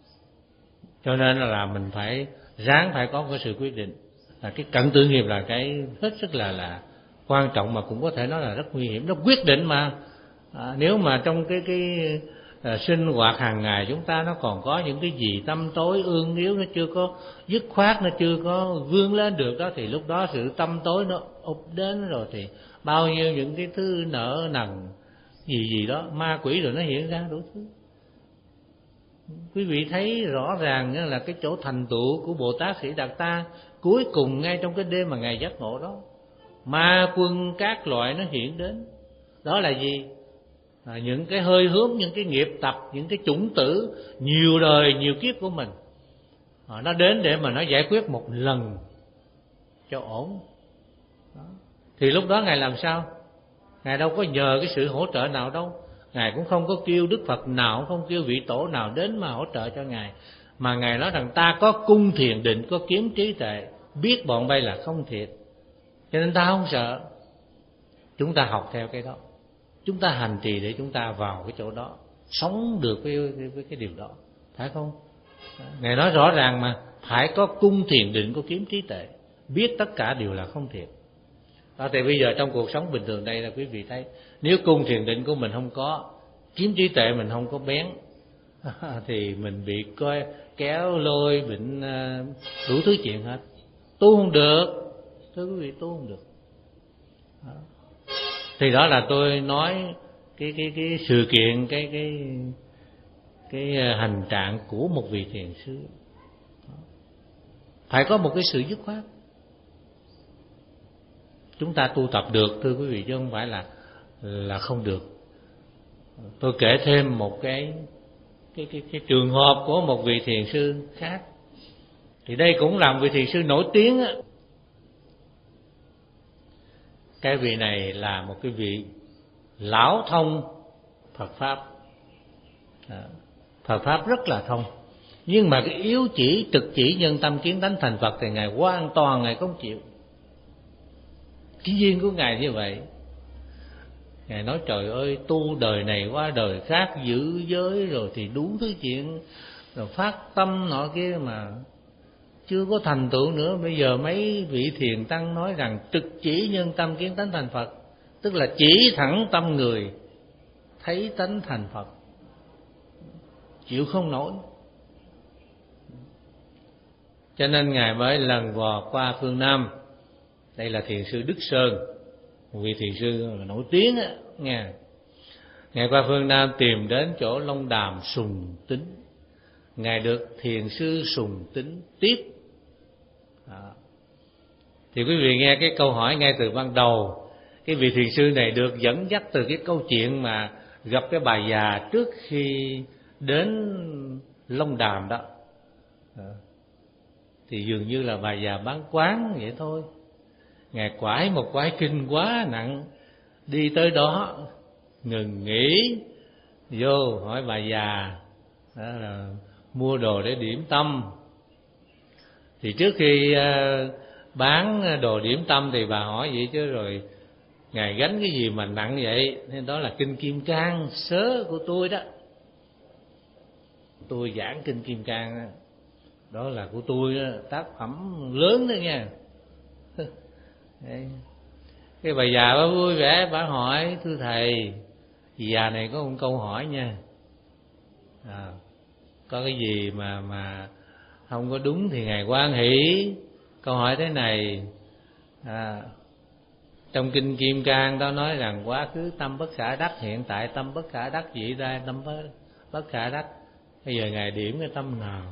Cho nên là mình phải ráng phải có cái sự quyết định. Là cái cận tử nghiệp là cái hết sức là là quan trọng, mà cũng có thể nói là rất nguy hiểm. Nó quyết định mà. À, nếu mà trong cái cái à, sinh hoạt hàng ngày chúng ta nó còn có những cái gì tâm tối ương yếu, nó chưa có dứt khoát, nó chưa có vươn lên được đó, thì lúc đó sự tâm tối nó ập đến rồi, thì bao nhiêu những cái thứ nợ nần gì gì đó, ma quỷ rồi nó hiện ra đủ thứ. Quý vị thấy rõ ràng là cái chỗ thành tựu của Bồ Tát Sĩ Đạt Ta cuối cùng ngay trong cái đêm mà ngài giác ngộ đó, ma quân các loại nó hiện đến. Đó là gì? À, những cái hơi hướng, những cái nghiệp tập, những cái chủng tử nhiều đời nhiều kiếp của mình, à, nó đến để mà nó giải quyết một lần cho ổn đó. Thì lúc đó ngài làm sao? Ngài đâu có nhờ cái sự hỗ trợ nào đâu, ngài cũng không có kêu Đức Phật nào, không kêu vị tổ nào đến mà hỗ trợ cho ngài, mà ngài nói rằng ta có cung thiền định, có kiếm trí tuệ, biết bọn bay là không thiệt, cho nên ta không sợ. Chúng ta học theo cái đó, chúng ta hành trì để chúng ta vào cái chỗ đó, sống được với, với, với cái điều đó, phải không? Ngài nói rõ ràng mà, phải có cung thiền định, có kiếm trí tuệ, biết tất cả đều là không thiệt. Đó, thì bây giờ trong cuộc sống bình thường đây là quý vị thấy, nếu cung thiền định của mình không có, kiếm trí tuệ mình không có bén, thì mình bị coi kéo lôi bệnh đủ thứ chuyện hết, tu không được. Thưa quý vị, tu không được. Đó. Thì đó là tôi nói cái cái cái sự kiện, cái cái cái hành trạng của một vị thiền sư. Đó. Phải có một cái sự dứt khoát. Chúng ta tu tập được thưa quý vị, chứ không phải là là không được. Tôi kể thêm một cái cái cái, cái trường hợp của một vị thiền sư khác. Thì đây cũng là một vị thiền sư nổi tiếng á. Cái vị này là một cái vị lão thông Phật pháp, à, Phật pháp rất là thông, nhưng mà cái yếu chỉ trực chỉ nhân tâm kiến tánh thành Phật thì ngài hoàn toàn ngài không chịu. Cái duyên của ngài như vậy. Ngài nói trời ơi, tu đời này qua đời khác, giữ giới rồi thì đủ thứ chuyện, rồi phát tâm nọ kia mà chưa có thành tựu nữa. Bây giờ mấy vị thiền tăng nói rằng trực chỉ nhân tâm kiến tánh thành Phật, tức là chỉ thẳng tâm người thấy tánh thành Phật, chịu không nổi. Cho nên Ngài mới lần vò qua phương Nam. Đây là thiền sư Đức Sơn, một vị thiền sư nổi tiếng á, nghe. Ngài qua phương Nam tìm đến chỗ Long Đàm Sùng Tính. Ngài được thiền sư Sùng Tính tiếp. Đó. Thì quý vị nghe cái câu hỏi ngay từ ban đầu. Cái vị thiền sư này được dẫn dắt từ cái câu chuyện mà gặp cái bà già trước khi đến Long Đàm đó. Đó. Thì dường như là bà già bán quán vậy thôi. Ngài quải một quải kinh quá nặng, đi tới đó ngừng nghỉ, vô hỏi bà già đó là mua đồ để điểm tâm. Thì trước khi uh, bán đồ điểm tâm thì bà hỏi vậy chứ rồi Ngài gánh cái gì mà nặng vậy? Nên đó là kinh Kim Cang sớ của tôi đó. Tôi giảng kinh Kim Cang đó, đó là của tôi đó, tác phẩm lớn đó nha. Đấy. Cái bà già bà vui vẻ, bà hỏi: thưa thầy, già này có một câu hỏi nha. À, có cái gì mà mà không có đúng thì Ngài hoan hỷ. Câu hỏi thế này: à, trong kinh Kim Cang đó nói rằng quá khứ tâm bất khả đắc, hiện tại tâm bất khả đắc, vị lai tâm bất khả đắc. Bây giờ Ngài điểm cái tâm nào?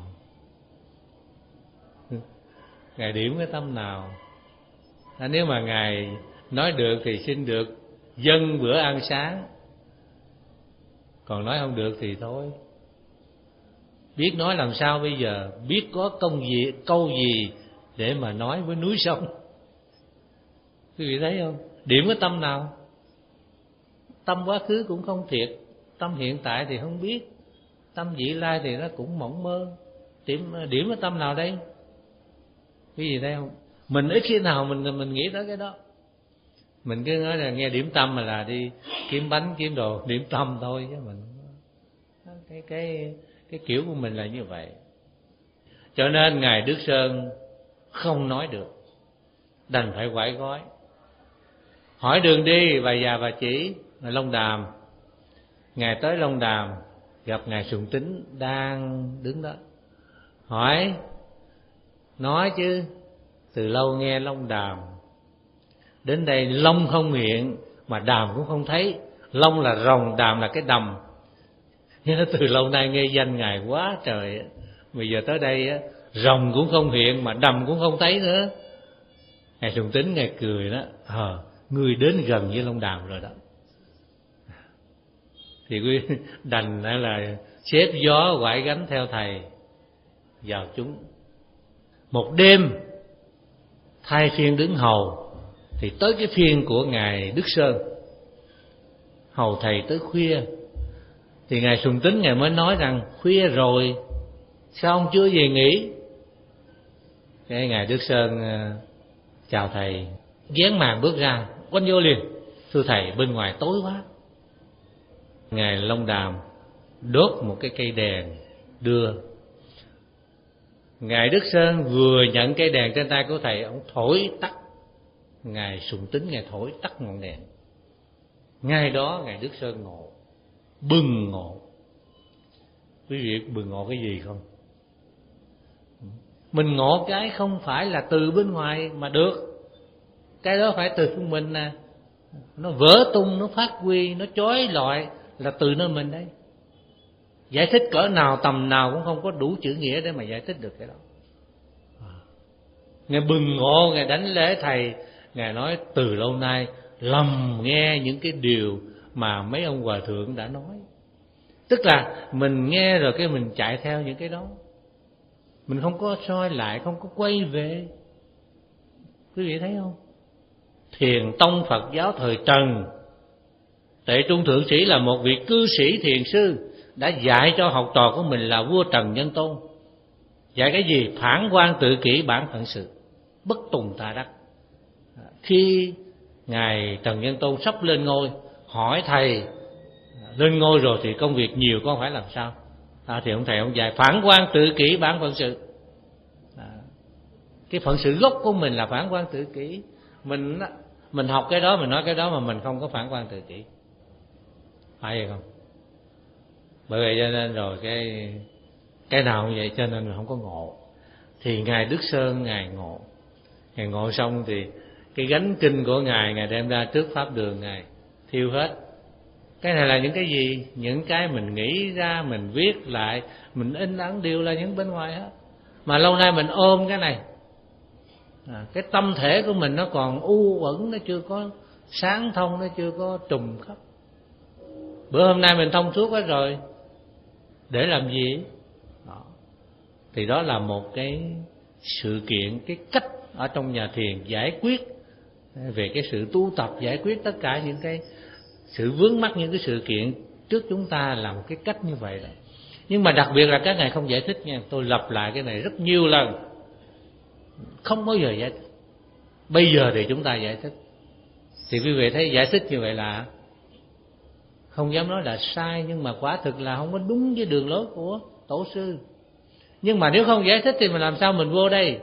Ngài điểm cái tâm nào? À, nếu mà Ngài nói được thì xin được dâng bữa ăn sáng, còn nói không được thì thôi. Biết nói làm sao bây giờ? Biết có công gì, câu gì để mà nói với núi sông? Quý vị thấy không? Điểm cái tâm nào? Tâm quá khứ cũng không thiệt, tâm hiện tại thì không biết, tâm vị lai thì nó cũng mộng mơ. Điểm, điểm cái tâm nào đây? Quý vị thấy không? Mình ít khi nào mình mình nghĩ tới cái đó. Mình cứ nói là nghe điểm tâm mà là đi kiếm bánh kiếm đồ điểm tâm thôi, chứ mình cái cái cái kiểu của mình là như vậy. Cho nên Ngài Đức Sơn không nói được, đành phải quải gói. Hỏi đường đi, bà già bà chỉ là Long Đàm. Ngài tới Long Đàm gặp Ngài Sùng Tính đang đứng đó. Hỏi, nói chứ từ lâu nghe Long Đàm, đến đây long không hiện mà đàm cũng không thấy. Long là rồng, đàm là cái đầm. Nhớ từ lâu nay nghe danh Ngài quá trời. Bây giờ tới đây rồng cũng không hiện mà đầm cũng không thấy nữa. Ngài Sùng Tính Ngài cười đó: Ờ, ngươi đến gần với Long Đàm rồi đó. Thì quý đành là xếp gió quải gánh theo thầy vào chúng. Một đêm thay phiên đứng hầu, thì tới cái phiên của Ngài Đức Sơn, hầu thầy tới khuya. Thì Ngài Sùng Tính Ngài mới nói rằng: khuya rồi, sao ông chưa về nghỉ? Cái Ngài Đức Sơn chào thầy, vén màn bước ra, quanh vô liền: thưa thầy, bên ngoài tối quá. Ngài Long Đàm đốt một cái cây đèn đưa. Ngài Đức Sơn vừa nhận cây đèn trên tay của thầy, ông thổi tắt. Ngài Sùng Tính Ngài thổi tắt ngọn đèn. Ngay đó Ngài Đức Sơn ngộ, bừng ngộ. Quý vị bừng ngộ cái gì không? Mình ngộ cái không phải là từ bên ngoài mà được, cái đó phải từ mình nè. Nó vỡ tung, nó phát huy, nó chói lọi là từ nơi mình đấy. Giải thích cỡ nào tầm nào cũng không có đủ chữ nghĩa để mà giải thích được cái đó. Ngài bừng ngộ, Ngài đánh lễ thầy. Ngài nói từ lâu nay lầm nghe những cái điều mà mấy ông hòa thượng đã nói. Tức là mình nghe rồi cái mình chạy theo những cái đó, mình không có soi lại, không có quay về. Quý vị thấy không? Thiền tông Phật giáo thời Trần, Tệ Trung Thượng Sĩ là một vị cư sĩ thiền sư, đã dạy cho học trò của mình là vua Trần Nhân Tôn. Dạy cái gì? Phản quan tự kỷ, bản phận sự, bất tùng tà đắc. Khi Ngài Trần Nhân Tôn sắp lên ngôi, hỏi thầy: lên ngôi rồi thì công việc nhiều, con phải làm sao? À, thì ông thầy ông dạy phản quan tự kỷ, bản phận sự. À, cái phận sự gốc của mình là phản quan tự kỷ. Mình mình học cái đó, mình nói cái đó mà mình không có phản quan tự kỷ. phải vậy không? Bởi vậy cho nên rồi cái cái nào cũng vậy, cho nên mình không có ngộ. Thì ngài Đức Sơn ngài ngộ, ngài ngộ xong thì cái gánh kinh của ngài ngài đem ra trước pháp đường, ngài thiêu hết. Cái này là những cái gì? Những cái mình nghĩ ra, mình viết lại, mình in ấn đều là những bên ngoài hết. Mà lâu nay mình ôm cái này, à, cái tâm thể của mình nó còn u uẩn, nó chưa có sáng thông, nó chưa có trùng khắp. Bữa hôm nay mình thông suốt hết rồi, để làm gì? Đó. Thì đó là một cái sự kiện, cái cách ở trong nhà thiền giải quyết về cái sự tu tập, giải quyết tất cả những cái sự vướng mắc, những cái sự kiện trước chúng ta là một cái cách như vậy đó. Nhưng mà đặc biệt là các ngài không giải thích nha. Tôi lặp lại cái này rất nhiều lần, không bao giờ giải thích. Bây giờ thì chúng ta giải thích. Thì quý vị thấy giải thích như vậy là không dám nói là sai, nhưng mà quả thực là không có đúng với đường lối của tổ sư. Nhưng mà nếu không giải thích thì mình làm sao mình vô đây?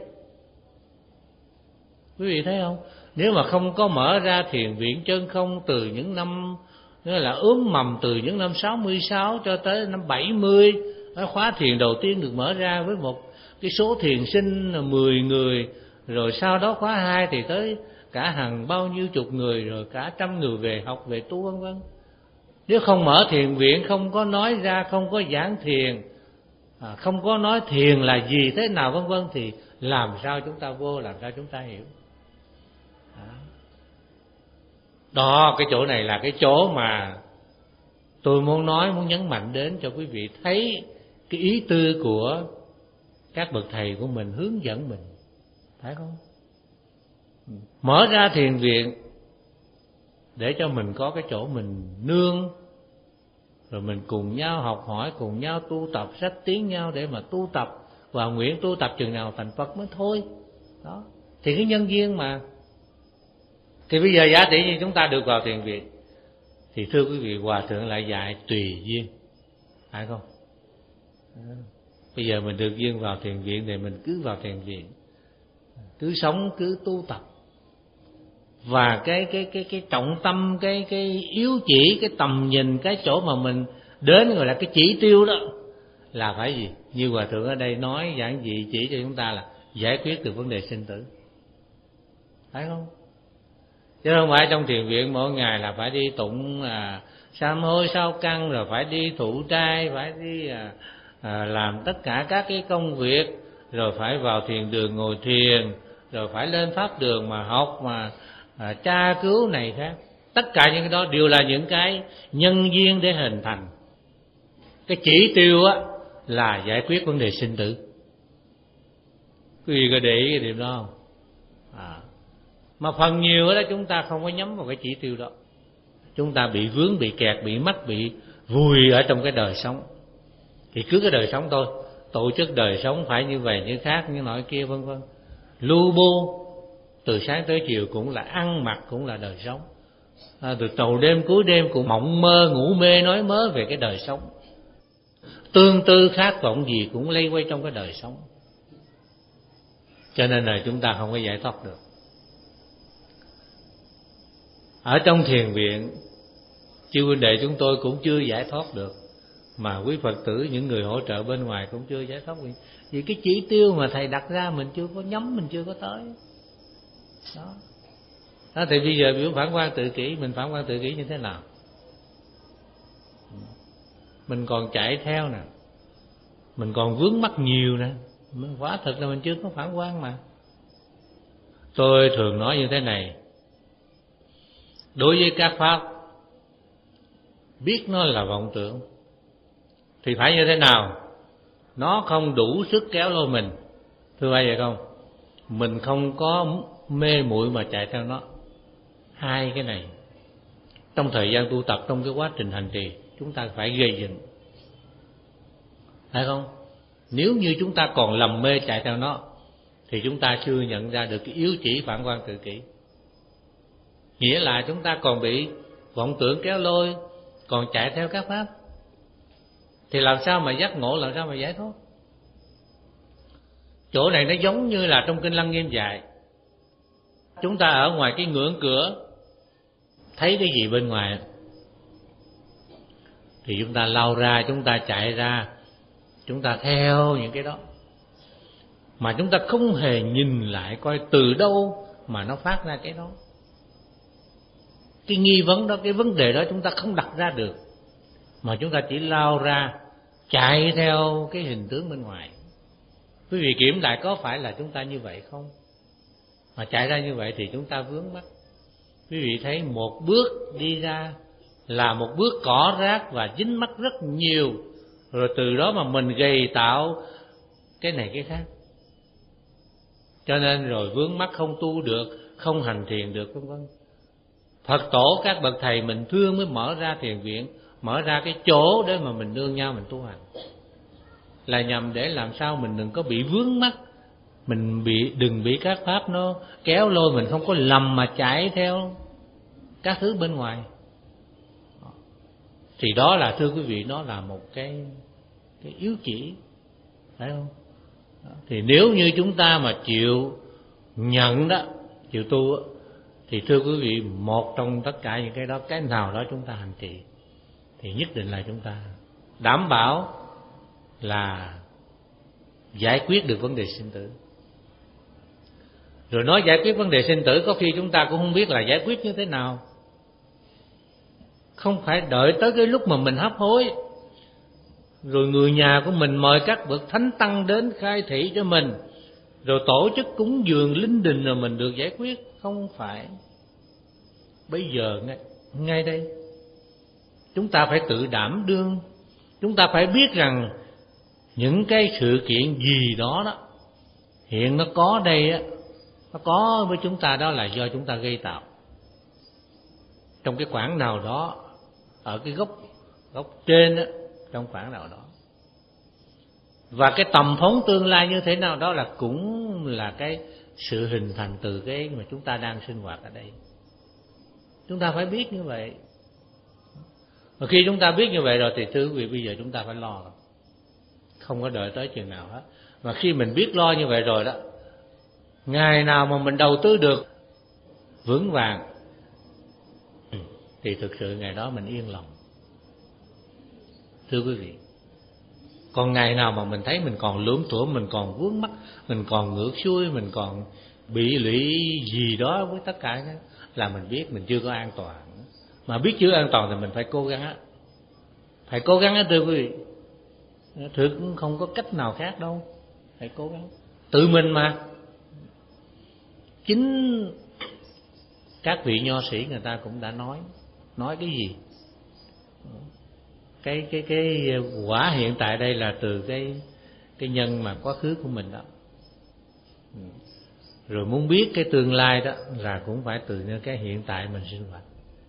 Quý vị thấy không? Nếu mà không có mở ra thiền viện Chân Không từ những năm, nghĩa là ướm mầm từ những năm sáu mươi sáu cho tới năm bảy mươi, khóa thiền đầu tiên được mở ra với một cái số thiền sinh là mười người, rồi sau đó khóa hai thì tới cả hàng bao nhiêu chục người, rồi cả trăm người về học, về tu vân vân. Nếu không mở thiền viện, không có nói ra, không có giảng thiền, à, không có nói thiền là gì, thế nào vân vân, thì làm sao chúng ta vô, làm sao chúng ta hiểu? Đó. Đó, cái chỗ này là cái chỗ mà tôi muốn nói, muốn nhấn mạnh đến cho quý vị thấy cái ý tư của các bậc thầy của mình hướng dẫn mình, phải không? Mở ra thiền viện để cho mình có cái chỗ mình nương, rồi mình cùng nhau học hỏi, cùng nhau tu tập, sách tiếng nhau để mà tu tập, và nguyện tu tập chừng nào thành Phật mới thôi. Đó, thì cái nhân duyên mà. Thì bây giờ giả tỷ như chúng ta được vào thiền viện, thì thưa quý vị, Hòa Thượng lại dạy tùy duyên, phải không? À, bây giờ mình được duyên vào thiền viện thì mình cứ vào thiền viện, cứ sống, cứ tu tập. Và cái cái cái cái trọng tâm, cái cái yếu chỉ, cái tầm nhìn, cái chỗ mà mình đến gọi là cái chỉ tiêu đó là phải gì? Như Hòa Thượng ở đây nói giảng dị chỉ cho chúng ta là giải quyết được vấn đề sinh tử, phải không? Chứ không phải trong thiền viện mỗi ngày là phải đi tụng à, sám hối sáu căn, rồi phải đi thụ trai, phải đi à, à, làm tất cả các cái công việc, rồi phải vào thiền đường ngồi thiền, rồi phải lên pháp đường mà học, mà à, tra cứu này khác. Tất cả những cái đó đều là những cái nhân duyên để hình thành. Cái chỉ tiêu á là giải quyết vấn đề sinh tử. Quý vị có để ý cái điểm đó không? À. Mà phần nhiều đó chúng ta không có nhắm vào cái chỉ tiêu đó. Chúng ta bị vướng, bị kẹt, bị mắc, bị vùi ở trong cái đời sống. Thì cứ cái đời sống thôi, tổ chức đời sống phải như vậy, như khác, như nọ kia vân vân. Lu bu từ sáng tới chiều cũng là ăn mặc, cũng là đời sống. À, từ trầu đêm cuối đêm cũng mộng mơ, ngủ mê, nói mớ về cái đời sống. Tương tư khát vọng gì cũng lây quay trong cái đời sống. Cho nên là chúng ta không có giải thoát được. Ở trong thiền viện, chư huynh đệ chúng tôi cũng chưa giải thoát được, mà quý Phật tử, những người hỗ trợ bên ngoài cũng chưa giải thoát. Vì cái chỉ tiêu mà thầy đặt ra mình chưa có nhắm, mình chưa có tới. Đó. Đó, thì bây giờ biểu phản quan tự kỷ, mình phản quan tự kỷ như thế nào? Mình còn chạy theo nè, mình còn vướng mắc nhiều nè, quả thực là mình chưa có phản quan mà. Tôi thường nói như thế này: đối với các pháp biết nó là vọng tưởng thì phải như thế nào? Nó không đủ sức kéo lôi mình, thưa ai vậy không? Mình không có mê muội mà chạy theo nó. Hai cái này trong thời gian tu tập, trong cái quá trình hành trì, chúng ta phải gây dựng, phải không? Nếu như chúng ta còn lầm mê chạy theo nó thì chúng ta chưa nhận ra được cái yếu chỉ phản quan tự kỷ. Nghĩa là chúng ta còn bị vọng tưởng kéo lôi, còn chạy theo các pháp, thì làm sao mà giác ngộ, làm sao mà giải thoát? Chỗ này nó giống như là trong Kinh Lăng Nghiêm dạy, chúng ta ở ngoài cái ngưỡng cửa thấy cái gì bên ngoài, thì chúng ta lao ra, chúng ta chạy ra, chúng ta theo những cái đó, mà chúng ta không hề nhìn lại coi từ đâu mà nó phát ra cái đó. Cái nghi vấn đó, cái vấn đề đó chúng ta không đặt ra được, mà chúng ta chỉ lao ra chạy theo cái hình tướng bên ngoài. Quý vị kiểm lại có phải là chúng ta như vậy không? Mà chạy ra như vậy thì chúng ta vướng mắc. Quý vị thấy một bước đi ra là một bước cỏ rác và dính mắc rất nhiều, rồi từ đó mà mình gầy tạo cái này cái khác. Cho nên rồi vướng mắc không tu được, không hành thiền được, vân vân. Phật tổ các bậc thầy mình thương mới mở ra thiền viện, mở ra cái chỗ để mà mình nương nhau mình tu hành, là nhằm để làm sao mình đừng có bị vướng mắc, mình bị đừng bị các pháp nó kéo lôi, mình không có lầm mà chạy theo các thứ bên ngoài. Thì đó là, thưa quý vị, nó là một cái cái yếu chỉ, phải không? Thì nếu như chúng ta mà chịu nhận đó, chịu tu đó, thì thưa quý vị, một trong tất cả những cái đó, cái nào đó chúng ta hành trì thì nhất định là chúng ta đảm bảo là giải quyết được vấn đề sinh tử. Rồi nói giải quyết vấn đề sinh tử, có khi chúng ta cũng không biết là giải quyết như thế nào. Không phải đợi tới cái lúc mà mình hấp hối, rồi người nhà của mình mời các bậc thánh tăng đến khai thị cho mình, rồi tổ chức cúng dường linh đình rồi mình được giải quyết. Không phải. Bây giờ ngay, ngay đây chúng ta phải tự đảm đương. Chúng ta phải biết rằng những cái sự kiện gì đó đó hiện nó có đây á, nó có với chúng ta đó là do chúng ta gây tạo. Trong cái khoảng nào đó, ở cái gốc gốc trên á, trong khoảng nào đó. Và cái tầm phóng tương lai như thế nào đó là cũng là cái sự hình thành từ cái mà chúng ta đang sinh hoạt ở đây. Chúng ta phải biết như vậy. Và khi chúng ta biết như vậy rồi thì thưa quý vị, bây giờ chúng ta phải lo rồi. Không có đợi tới chừng nào hết. Mà khi mình biết lo như vậy rồi đó, ngày nào mà mình đầu tư được vững vàng thì thực sự ngày đó mình yên lòng. Thưa quý vị, còn ngày nào mà mình thấy mình còn lủm thủm, mình còn vướng mắc, mình còn ngược xuôi, mình còn bị lụy gì đó với tất cả đó, là mình biết mình chưa có an toàn. Mà biết chưa an toàn thì mình phải cố gắng á, phải cố gắng á, thưa quý vị. Thực cũng không có cách nào khác đâu, phải cố gắng tự mình mà. Chính các vị nho sĩ người ta cũng đã nói, nói cái gì? Cái cái cái quả hiện tại đây là từ cái cái nhân mà quá khứ của mình đó. Rồi muốn biết cái tương lai đó là cũng phải từ cái hiện tại mình sinh hoạt.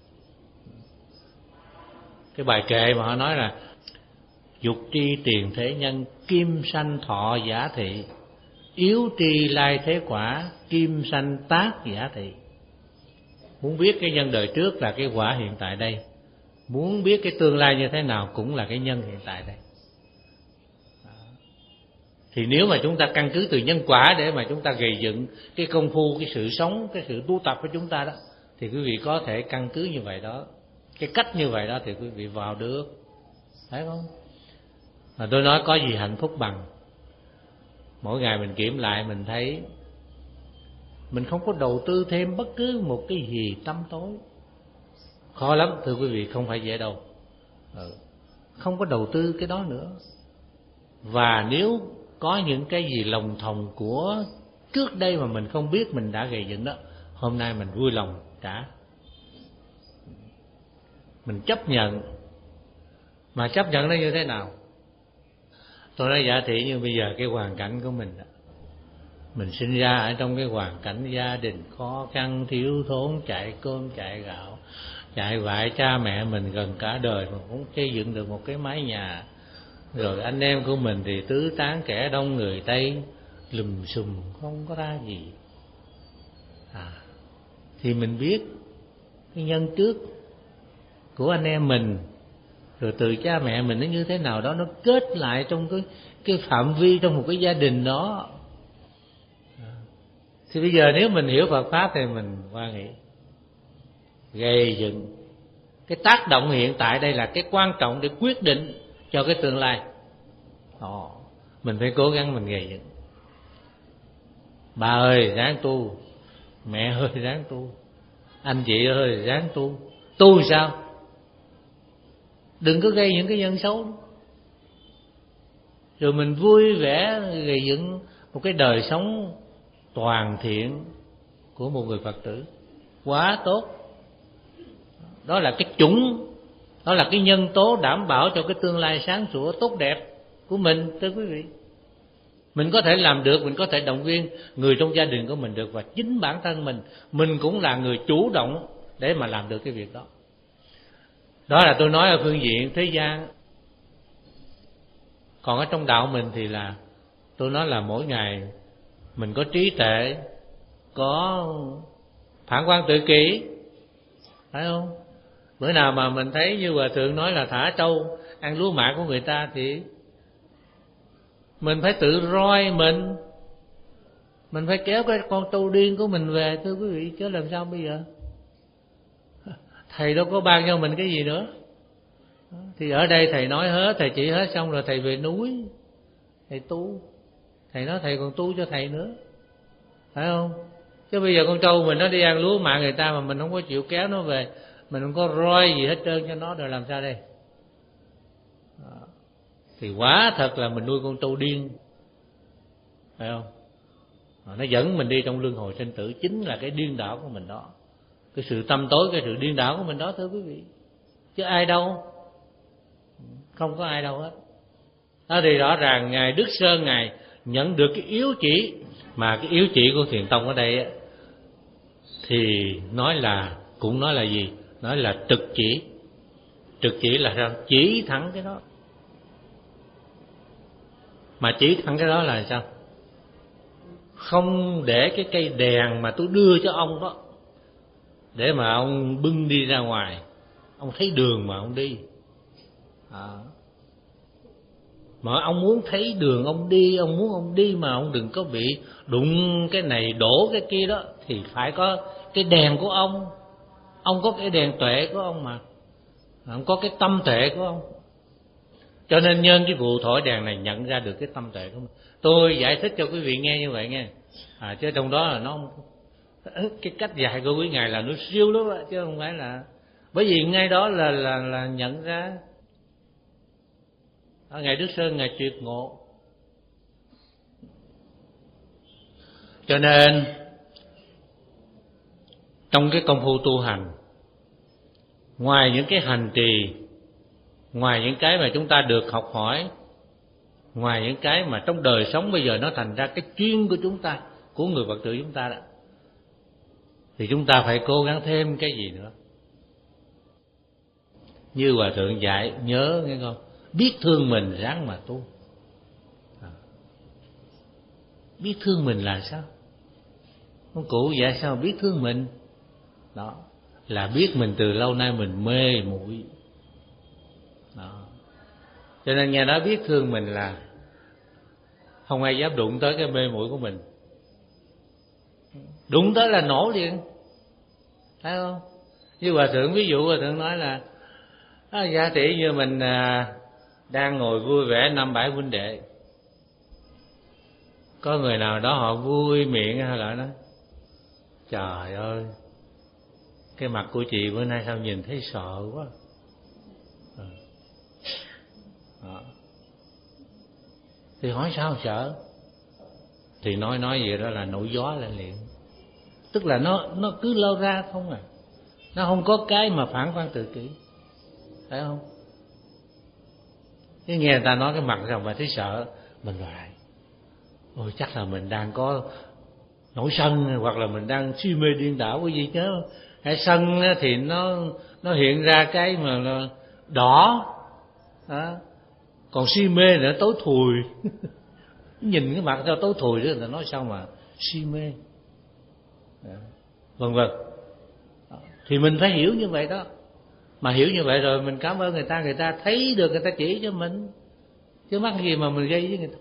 Cái bài kệ mà họ nói là dục tri tiền thế nhân, kim sanh thọ giả thị, yếu tri lai thế quả, kim sanh tác giả thị. Muốn biết cái nhân đời trước là cái quả hiện tại đây, muốn biết cái tương lai như thế nào cũng là cái nhân hiện tại đây. Thì nếu mà chúng ta căn cứ từ nhân quả để mà chúng ta gầy dựng cái công phu, cái sự sống, cái sự tu tập của chúng ta đó, thì quý vị có thể căn cứ như vậy đó, cái cách như vậy đó thì quý vị vào được, phải không? Mà tôi nói có gì hạnh phúc bằng mỗi ngày mình kiểm lại mình thấy mình không có đầu tư thêm bất cứ một cái gì tăm tối. Khó lắm thưa quý vị, không phải dễ đâu. Ừ. Không có đầu tư cái đó nữa. Và nếu có những cái gì lòng thòng của trước đây mà mình không biết mình đã gầy dựng đó, hôm nay mình vui lòng trả. Mình chấp nhận. Mà chấp nhận nó như thế nào? Tôi nói giả thị như bây giờ cái hoàn cảnh của mình đó, mình sinh ra ở trong cái hoàn cảnh gia đình khó khăn, thiếu thốn, chạy cơm chạy gạo, chạy vại cha mẹ mình gần cả đời mà cũng xây dựng được một cái mái nhà. Rồi anh em của mình thì tứ tán kẻ đông người Tây, lùm xùm không có ra gì. À, thì mình biết cái nhân trước của anh em mình, rồi từ cha mẹ mình nó như thế nào đó, nó kết lại trong cái cái phạm vi trong một cái gia đình đó. Thì bây giờ nếu mình hiểu Phật pháp thì mình quan nghĩ gây dựng Cái tác động hiện tại đây là cái quan trọng để quyết định cho cái tương lai. Ồ, mình phải cố gắng mình gây dựng. Bà ơi ráng tu, mẹ ơi ráng tu, anh chị ơi ráng tu. Tu sao? Đừng có gây những cái nhân xấu, rồi mình vui vẻ gây dựng một cái đời sống toàn thiện của một người Phật tử. Quá tốt. Đó là cái chủng, đó là cái nhân tố đảm bảo cho cái tương lai sáng sủa tốt đẹp của mình, thưa quý vị. Mình có thể làm được, mình có thể động viên người trong gia đình của mình được, và chính bản thân mình, mình cũng là người chủ động để mà làm được cái việc đó. Đó là tôi nói ở phương diện thế gian. Còn ở trong đạo mình thì là tôi nói là mỗi ngày mình có trí tuệ, có phản quan tự kỷ, phải không? Bữa nào mà mình thấy như Hòa Thượng nói là thả trâu ăn lúa mạ của người ta thì mình phải tự roi mình, mình phải kéo cái con trâu điên của mình về, thưa quý vị, chứ làm sao bây giờ? Thầy đâu có ban cho mình cái gì nữa. Thì ở đây thầy nói hết, thầy chỉ hết xong rồi thầy về núi, thầy tu. Thầy nói thầy còn tu cho thầy nữa, phải không? Chứ bây giờ con trâu mình nó đi ăn lúa mạ người ta mà mình không có chịu kéo nó về, mình không có roi gì hết trơn cho nó, rồi làm sao đây? Đó. Thì quá thật là mình nuôi con trâu điên, phải không? Đó, nó dẫn mình đi trong luân hồi sinh tử, chính là cái điên đảo của mình đó, cái sự tâm tối, cái sự điên đảo của mình đó, thưa quý vị. Chứ ai đâu, không có ai đâu hết. Đó thì rõ ràng Ngài Đức Sơn Ngài nhận được cái yếu chỉ, mà cái yếu chỉ của Thiền Tông ở đây thì nói là, cũng nói là gì? Nói là trực chỉ. Trực chỉ là sao? Chỉ thẳng cái đó. Mà chỉ thẳng cái đó là sao? Không để cái cây đèn mà tôi đưa cho ông đó, để mà ông bưng đi ra ngoài, ông thấy đường mà ông đi. À. Mà ông muốn thấy đường ông đi, ông muốn ông đi mà ông đừng có bị đụng cái này đổ cái kia đó, thì phải có cái đèn của ông. Ông có cái đèn tuệ của ông mà, ông có cái tâm tuệ của ông. Cho nên nhân cái vụ thổi đèn này nhận ra được cái tâm tuệ của mình. Tôi giải thích cho quý vị nghe như vậy nghe. À, chứ trong đó là nó không, cái cách dạy của quý ngài là nó siêu lắm đó, chứ không phải là, bởi vì ngay đó là là là nhận ra. Đó, ngài Đức Sơn ngài triệt ngộ. Cho nên trong cái công phu tu hành, ngoài những cái hành trì, ngoài những cái mà chúng ta được học hỏi, ngoài những cái mà trong đời sống bây giờ nó thành ra cái chuyên của chúng ta, của người Phật tử chúng ta đó, thì chúng ta phải cố gắng thêm cái gì nữa. Như Hòa Thượng dạy, nhớ nghe không? Biết thương mình ráng mà tu. À. Biết thương mình là sao? Ông cụ dạy sao biết thương mình? Đó là biết mình từ lâu nay mình mê muội. Đó. Cho nên nghe nói biết thương mình là không ai dám đụng tới cái mê muội của mình. Đụng tới là nổ liền, thấy không? Như Hòa Thượng ví dụ, Hòa Thượng nói là à, giá trị như mình à, đang ngồi vui vẻ năm bảy huynh đệ, có người nào đó họ vui miệng hay là nói trời ơi, cái mặt của chị bữa nay sao nhìn thấy sợ quá. Đó. Thì hỏi sao sợ? Thì nói nói vậy đó là nổi gió lên liền. Tức là nó nó cứ lâu ra không à, nó không có cái mà phản quan tự kỷ, phải không? Chứ nghe người ta nói cái mặt sao mà thấy sợ, mình lại ôi chắc là mình đang có nổi sân, hoặc là mình đang si mê điên đảo cái gì chứ. Hay sân thì nó nó hiện ra cái mà nó đỏ đó. Còn si mê nữa tối thùi nhìn cái mặt cho tối thùi đó, người ta nói sao mà si mê, vân vân. Thì mình phải hiểu như vậy đó. Mà hiểu như vậy rồi mình cảm ơn người ta, người ta thấy được, người ta chỉ cho mình, chứ mắc gì mà mình gây với người ta.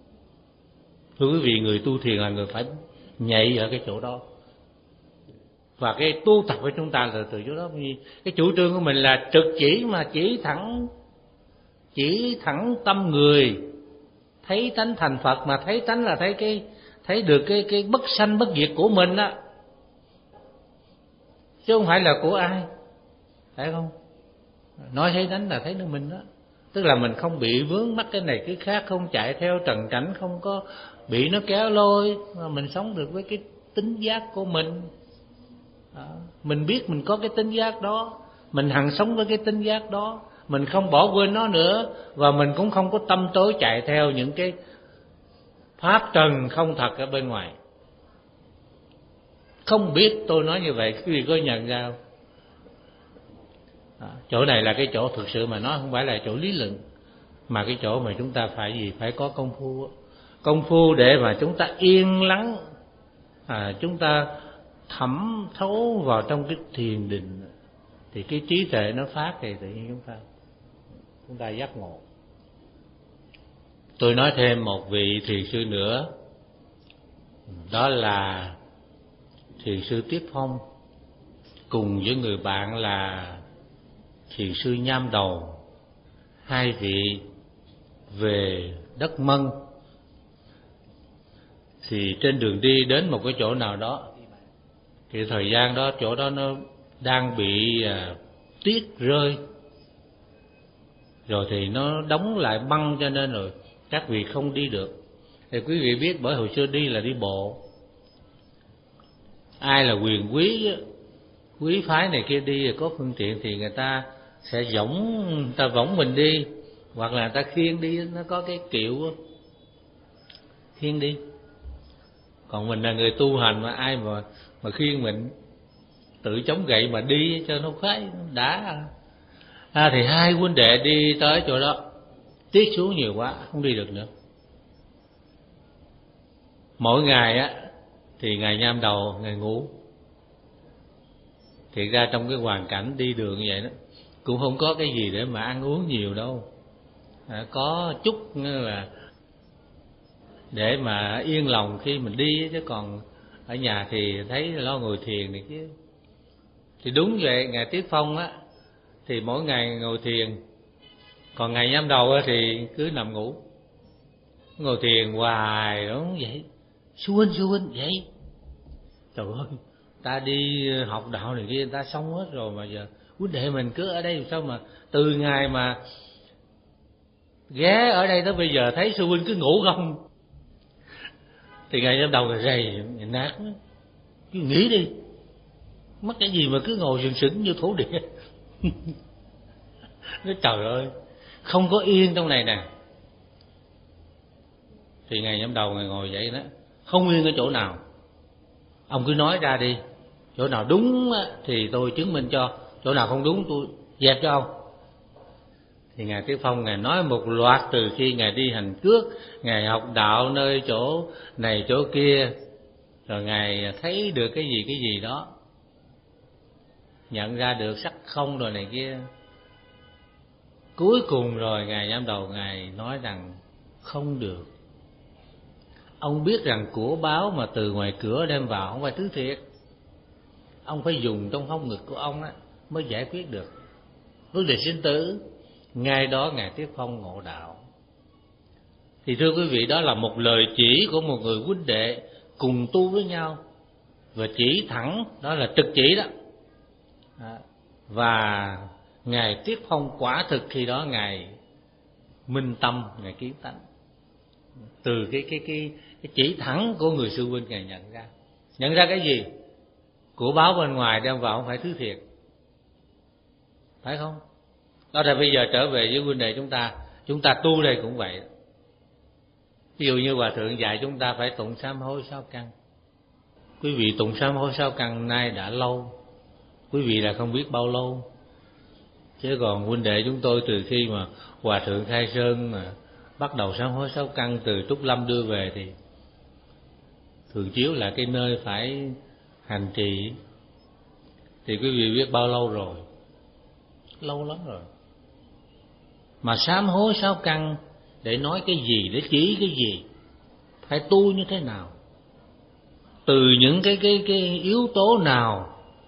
Thưa quý vị, người tu thiền là người phải nhạy ở cái chỗ đó, Và cái tu tập của chúng ta là từ chỗ đó. Cái chủ trương của mình là trực chỉ, mà chỉ thẳng chỉ thẳng tâm người, thấy tánh thành Phật. Mà thấy tánh là thấy cái thấy được cái cái bất sanh bất diệt của mình á, chứ không phải là của ai, phải không? Nói thấy tánh là thấy được mình đó, tức là mình không bị vướng mắc cái này cái khác, không chạy theo trần cảnh, không có bị nó kéo lôi, mà mình sống được với cái tính giác của mình. Đó. Mình biết mình có cái tính giác đó, mình hằng sống với cái tính giác đó, mình không bỏ quên nó nữa, và mình cũng không có tâm tối chạy theo những cái pháp trần không thật ở bên ngoài. Không biết tôi nói như vậy quý vị có nhận ra không? Đó. Chỗ này là cái chỗ thực sự mà nói, không phải là chỗ lý luận, mà cái chỗ mà chúng ta phải gì, phải có công phu. Công phu để mà chúng ta yên lắng, à, chúng ta thẩm thấu vào trong cái thiền định, thì cái trí tuệ nó phát thì tự nhiên chúng ta chúng ta giác ngộ. Tôi nói thêm một vị thiền sư nữa, đó là thiền sư Tiếp Phong, cùng với người bạn là thiền sư Nham Đầu. Hai vị về đất Mân, thì trên đường đi đến một cái chỗ nào đó, thì thời gian đó chỗ đó nó đang bị à, tuyết rơi, rồi thì nó đóng lại băng, cho nên rồi các vị không đi được. Thì quý vị biết, bởi hồi xưa đi là đi bộ, ai là quyền quý quý phái này kia đi có phương tiện thì người ta sẽ võng người ta võng mình đi, hoặc là người ta khiêng đi, nó có cái kiệu khiêng đi. Còn mình là người tu hành, mà ai mà mà khiêng mình, tự chống gậy mà đi cho nó khoái đã. À, thì hai huynh đệ đi tới chỗ đó, tiết xuống nhiều quá không đi được nữa. Mỗi ngày á thì ngày Nham Đầu ngày ngủ. Thì ra trong cái hoàn cảnh đi đường như vậy đó, cũng không có cái gì để mà ăn uống nhiều đâu, à, có chút là để mà yên lòng khi mình đi, chứ còn ở nhà thì thấy lo ngồi thiền này chứ. Thì đúng vậy, ngày Tiếp Phong á thì mỗi ngày ngồi thiền, còn ngày Nham Đầu á thì cứ nằm ngủ, ngồi thiền hoài đúng vậy, xuân xuân vậy. Trời ơi, ta đi học đạo này kia người ta xong hết rồi, mà giờ huynh đệ mình cứ ở đây sao mà từ ngày mà ghé ở đây tới bây giờ thấy sư huynh cứ ngủ không. Thì ngày Nham Đầu là rầy nát quá, cứ nghỉ đi, mắc cái gì mà cứ ngồi sừng sững như thổ địa. Nói trời ơi, không có yên trong này nè. Thì ngày Nham Đầu ngày ngồi vậy đó, không yên ở chỗ nào, ông cứ nói ra đi, chỗ nào đúng thì tôi chứng minh cho, chỗ nào không đúng tôi dẹp cho ông. Thì ngài Tiếp Phong ngài nói một loạt, từ khi ngài đi hành cước, ngài học đạo nơi chỗ này chỗ kia, rồi ngài thấy được cái gì cái gì đó, nhận ra được sắc không rồi này kia. Cuối cùng rồi ngài Nham Đầu ngài nói rằng không được. Ông biết rằng của báo mà từ ngoài cửa đem vào không phải thứ thiệt, ông phải dùng trong hông ngực của ông á mới giải quyết được vấn đề sinh tử. Ngay đó ngài Tiếp Phong ngộ đạo. Thì thưa quý vị, đó là một lời chỉ của một người huynh đệ cùng tu với nhau, và chỉ thẳng, đó là trực chỉ đó. Và ngài Tiếp Phong quả thực khi đó ngài minh tâm, ngài kiến tánh, từ cái cái cái cái chỉ thẳng của người sư huynh ngài nhận ra. Nhận ra cái gì? Của báo bên ngoài đem vào không phải thứ thiệt, phải không? Đó là bây giờ trở về với huynh đệ chúng ta, chúng ta tu đây cũng vậy. Ví dụ như Hòa Thượng dạy chúng ta phải tụng sám hối sáu căn. Quý vị tụng sám hối sáu căn nay đã lâu, quý vị là không biết bao lâu. Chứ còn huynh đệ chúng tôi từ khi mà Hòa Thượng Khai Sơn mà bắt đầu sám hối sáu căn, từ Trúc Lâm đưa về thì Thường Chiếu là cái nơi phải hành trì, thì quý vị biết bao lâu rồi, lâu lắm rồi. Mà sám hối sáu căn để nói cái gì, để chỉ cái gì, phải tu như thế nào, từ những cái cái cái yếu tố nào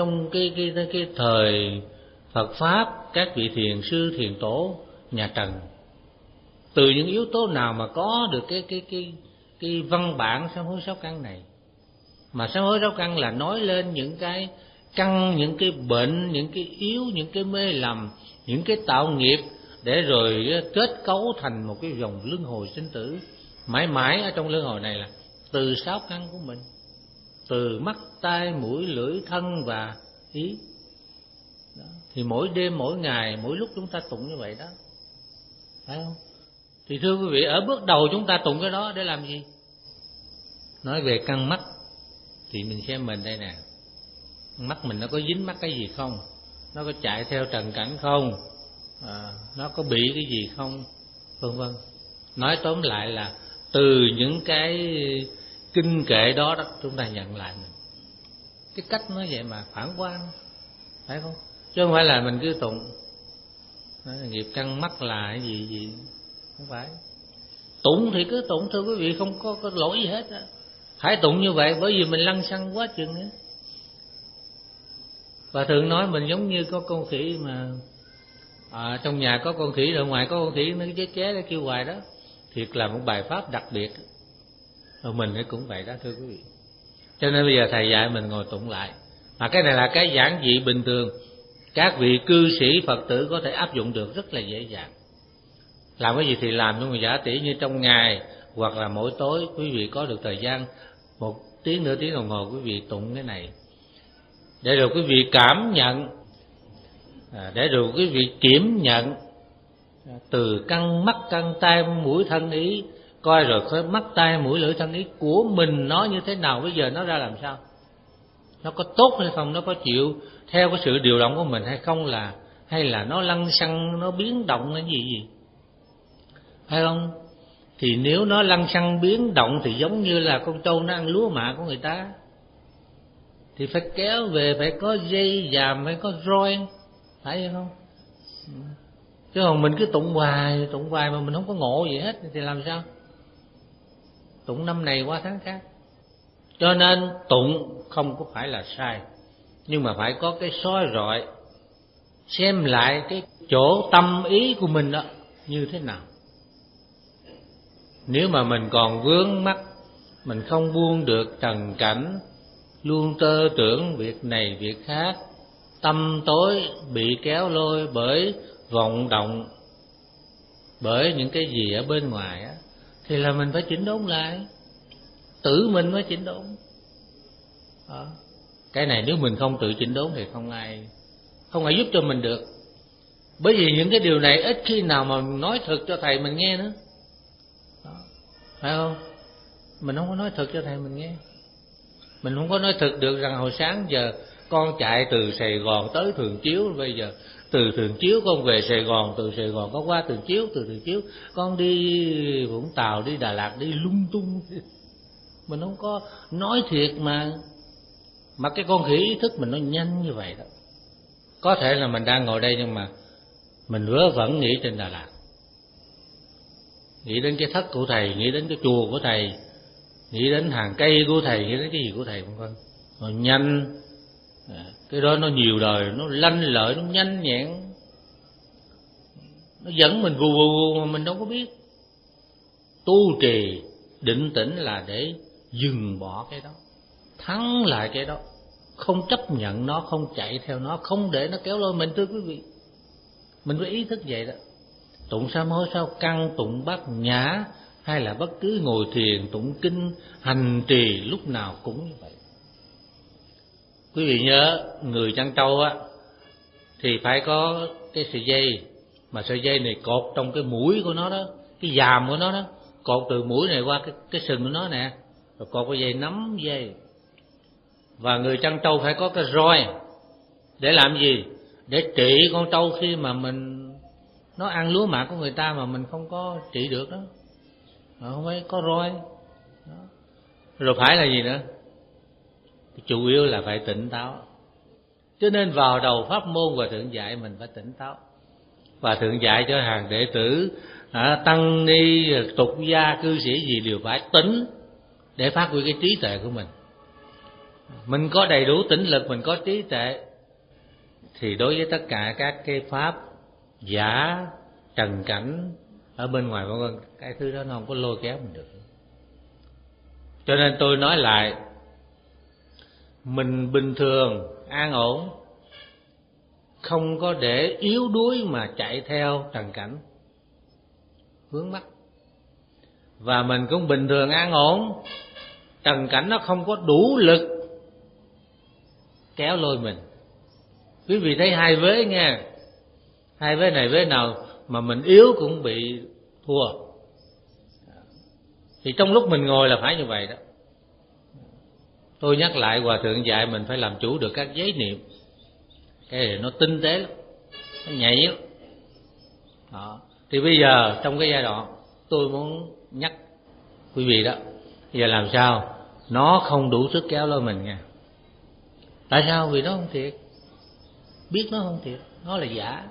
trong cái cái cái, cái thời Phật pháp, các vị thiền sư thiền tổ nhà Trần, từ những yếu tố nào mà có được cái cái cái cái văn bản sám hối sáu căn này? Mà sám hối sáu căn là nói lên những cái căn, những cái bệnh, những cái yếu, những cái mê lầm, những cái tạo nghiệp, để rồi kết cấu thành một cái vòng luân hồi sinh tử. Mãi mãi ở trong luân hồi này là từ sáu căn của mình, từ mắt, tai, mũi, lưỡi, thân và ý. Đó. Thì mỗi đêm, mỗi ngày, mỗi lúc chúng ta tụng như vậy đó, phải không? Thì thưa quý vị, ở bước đầu chúng ta tụng cái đó để làm gì? Nói về căn mắt thì mình xem mình đây nè, mắt mình nó có dính mắc cái gì không, nó có chạy theo trần cảnh không, à, nó có bị cái gì không, vân vân. Nói tóm lại là từ những cái kinh kệ đó đó chúng ta nhận lại mình. Cái cách nói vậy mà phản quan, phải không? Chứ không phải là mình cứ tụng nói là nghiệp căn mắt là cái gì gì, không phải. Tụng thì cứ tụng, thưa quý vị, không có, có lỗi gì hết á. Phải tụng như vậy, bởi vì mình lăng xăng quá chừng nữa. Và thường nói mình giống như có con khỉ mà à, trong nhà có con khỉ, ở ngoài có con khỉ nó ché ché nó kêu hoài đó. Thiệt là một bài pháp đặc biệt. Rồi mình cũng vậy đó, thưa quý vị. Cho nên bây giờ thầy dạy mình ngồi tụng lại. Mà cái này là cái giản dị bình thường, các vị cư sĩ Phật tử có thể áp dụng được rất là dễ dàng. Làm cái gì thì làm, nhưng mà giả tỷ như trong ngày hoặc là mỗi tối quý vị có được thời gian một tiếng nửa tiếng đồng hồ, quý vị tụng cái này để rồi quý vị cảm nhận, để rồi quý vị kiểm nhận từ căn mắt, căn tai, mũi, thân, ý, coi rồi cái mắt, tai, mũi, lưỡi, thân, ý của mình nó như thế nào, bây giờ nó ra làm sao, nó có tốt hay không, nó có chịu theo cái sự điều động của mình hay không, là hay là nó lăng xăng, nó biến động cái gì gì, phải không? Thì nếu nó lăng xăng biến động thì giống như là con trâu nó ăn lúa mạ của người ta, thì phải kéo về, phải có dây dàm, phải có roi, phải không? Chứ còn mình cứ tụng hoài, tụng hoài mà mình không có ngộ gì hết thì làm sao? Tụng năm này qua tháng khác. Cho nên tụng không có phải là sai, nhưng mà phải có cái soi rọi, xem lại cái chỗ tâm ý của mình đó như thế nào. Nếu mà mình còn vướng mắc, mình không buông được trần cảnh, luôn tơ tưởng việc này việc khác, tâm tối bị kéo lôi bởi vọng động, bởi những cái gì ở bên ngoài á, thì là mình phải chỉnh đốn lại, tự mình phải chỉnh đốn. Đó. Cái này nếu mình không tự chỉnh đốn thì không ai không ai giúp cho mình được. Bởi vì những cái điều này ít khi nào mà nói thật cho thầy mình nghe nữa. Đó. Phải không? Mình không có nói thật cho thầy mình nghe. Mình không có nói thật được rằng hồi sáng giờ con chạy từ Sài Gòn tới Thường Chiếu, bây giờ từ Thường Chiếu con về Sài Gòn, từ Sài Gòn con qua Thường Chiếu, từ Thường Chiếu con đi Vũng Tàu, đi Đà Lạt, đi lung tung. Mình không có nói thiệt mà. Mà cái con khỉ ý thức mình nó nhanh như vậy đó. Có thể là mình đang ngồi đây nhưng mà mình vớ vẩn nghĩ trên Đà Lạt, nghĩ đến cái thất của thầy, nghĩ đến cái chùa của thầy, nghĩ đến hàng cây của thầy, nghĩ đến cái gì của thầy vân vân. Nó nhanh, cái đó nó nhiều đời, nó lanh lợi, nó nhanh nhẹn, nó dẫn mình vù vù mà mình đâu có biết. Tu trì định tĩnh là để dừng bỏ cái đó, thắng lại cái đó, không chấp nhận nó, không chạy theo nó, không để nó kéo lôi mình. Thưa quý vị, mình có ý thức vậy đó. Tụng sám hối sao căn, tụng bát nhã, hay là bất cứ ngồi thiền, tụng kinh, hành trì lúc nào cũng như vậy. Quý vị nhớ, người chăn trâu á thì phải có cái sợi dây, mà sợi dây này cột trong cái mũi của nó đó, cái dàm của nó đó, cột từ mũi này qua cái, cái sừng của nó nè, rồi cột cái dây nắm dây. Và người chăn trâu phải có cái roi để làm gì? Để trị con trâu khi mà mình nó ăn lúa mạ của người ta mà mình không có trị được đó. Rồi không phải có roi đó. Rồi phải là gì nữa? Chủ yếu là phải tỉnh táo. Cho nên vào đầu pháp môn và thượng dạy mình phải tỉnh táo. Và thượng dạy cho hàng đệ tử, à, tăng ni, tục gia, cư sĩ gì đều phải tỉnh để phát huy cái trí tuệ của mình. Mình có đầy đủ tĩnh lực, mình có trí tuệ, thì đối với tất cả các cái pháp giả trần cảnh ở bên ngoài vân vân, cái thứ đó nó không có lôi kéo mình được. Cho nên tôi nói lại, mình bình thường an ổn, không có để yếu đuối mà chạy theo trần cảnh vướng mắc. Và mình cũng bình thường an ổn, trần cảnh nó không có đủ lực kéo lôi mình. Quý vị thấy hai vế nghe, hai vế này vế nào mà mình yếu cũng bị thua. Thì trong lúc mình ngồi là phải như vậy đó. Tôi nhắc lại, Hòa Thượng dạy mình phải làm chủ được các giới niệm. Cái này nó tinh tế lắm, nó nhạy lắm. Đó. Thì bây giờ trong cái giai đoạn tôi muốn nhắc quý vị đó, bây giờ làm sao nó không đủ sức kéo lôi mình nha. Tại sao? Vì nó không thiệt, biết nó không thiệt, nó là giả.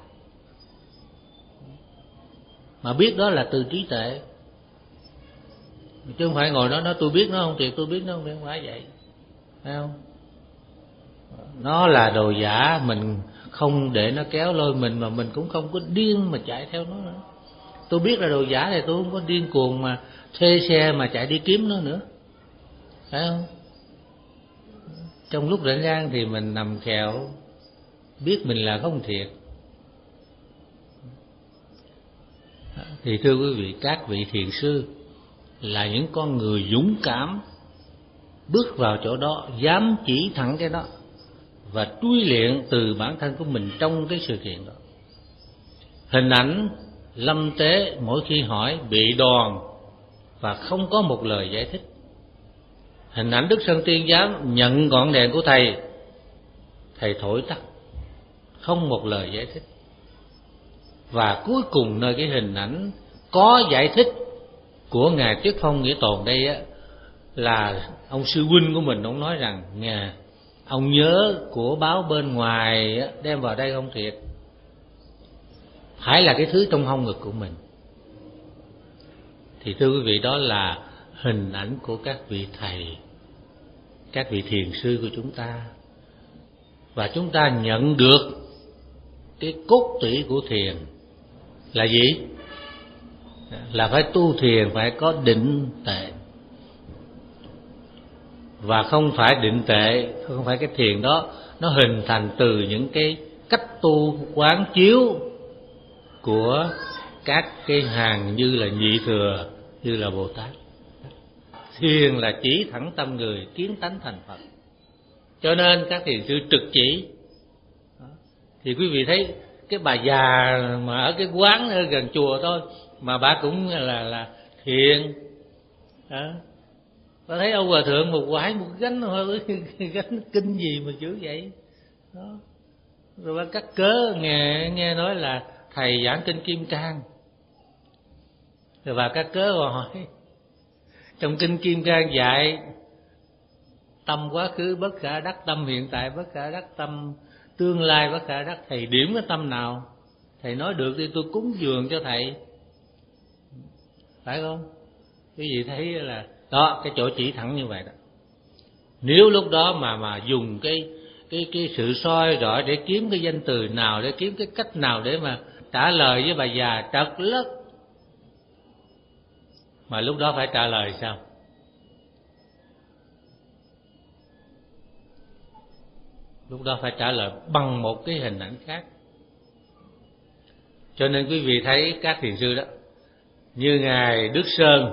Mà biết đó là từ trí tuệ, chứ không phải ngồi đó nói tôi biết nó không thiệt, tôi biết nó không thiệt, không phải vậy, phải không? Nó là đồ giả, mình không để nó kéo lôi mình, mà mình cũng không có điên mà chạy theo nó nữa. Tôi biết là đồ giả thì tôi không có điên cuồng mà thuê xe mà chạy đi kiếm nó nữa, phải không? Trong lúc rảnh rang thì mình nằm khèo, biết mình là không thiệt. Thì thưa quý vị, các vị thiền sư là những con người dũng cảm, bước vào chỗ đó, dám chỉ thẳng cái đó và truy luyện từ bản thân của mình trong cái sự kiện đó. Hình ảnh Lâm Tế mỗi khi hỏi bị đòn và không có một lời giải thích. Hình ảnh Đức Sơn Tiên Giám nhận ngọn đèn của thầy, thầy thổi tắt, không một lời giải thích. Và cuối cùng nơi cái hình ảnh có giải thích của Ngài Tuyết Phong Nghĩa Tồn đây á, là ông sư huynh của mình, ông nói rằng nghe, ông nhớ của báo bên ngoài á, đem vào đây không thiệt, phải là cái thứ trong hông ngực của mình. Thì thưa quý vị, đó là hình ảnh của các vị thầy, các vị thiền sư của chúng ta. Và chúng ta nhận được cái cốt tủy của thiền là gì? Là phải tu thiền, phải có định tệ. Và không phải định tệ, không phải cái thiền đó nó hình thành từ những cái cách tu quán chiếu của các cái hàng như là Nhị Thừa, như là Bồ Tát. Thiền là chỉ thẳng tâm người, kiến tánh thành Phật. Cho nên các thiền sư trực chỉ. Thì quý vị thấy cái bà già mà ở cái quán ở gần chùa thôi mà bà cũng là là thiền. Đó. Bà thấy ông hòa thượng một quải một gánh gánh kinh gì mà chữ vậy. Đó. Rồi bà cắt cớ nghe nghe nói là thầy giảng kinh Kim Cang. Rồi bà cắt cớ và hỏi trong kinh Kim Cang dạy tâm quá khứ bất khả đắc, tâm hiện tại bất khả đắc, tâm tương lai bất khả đắc. Thầy điểm cái tâm nào? Thầy nói được thì tôi cúng dường cho thầy, phải không? Quý vị thấy là đó, cái chỗ chỉ thẳng như vậy đó. Nếu lúc đó mà mà dùng cái cái cái sự soi rọi để kiếm cái danh từ nào, để kiếm cái cách nào để mà trả lời với bà già trật lất, mà lúc đó phải trả lời sao? Lúc đó phải trả lời bằng một cái hình ảnh khác. Cho nên quý vị thấy các thiền sư đó, như Ngài Đức Sơn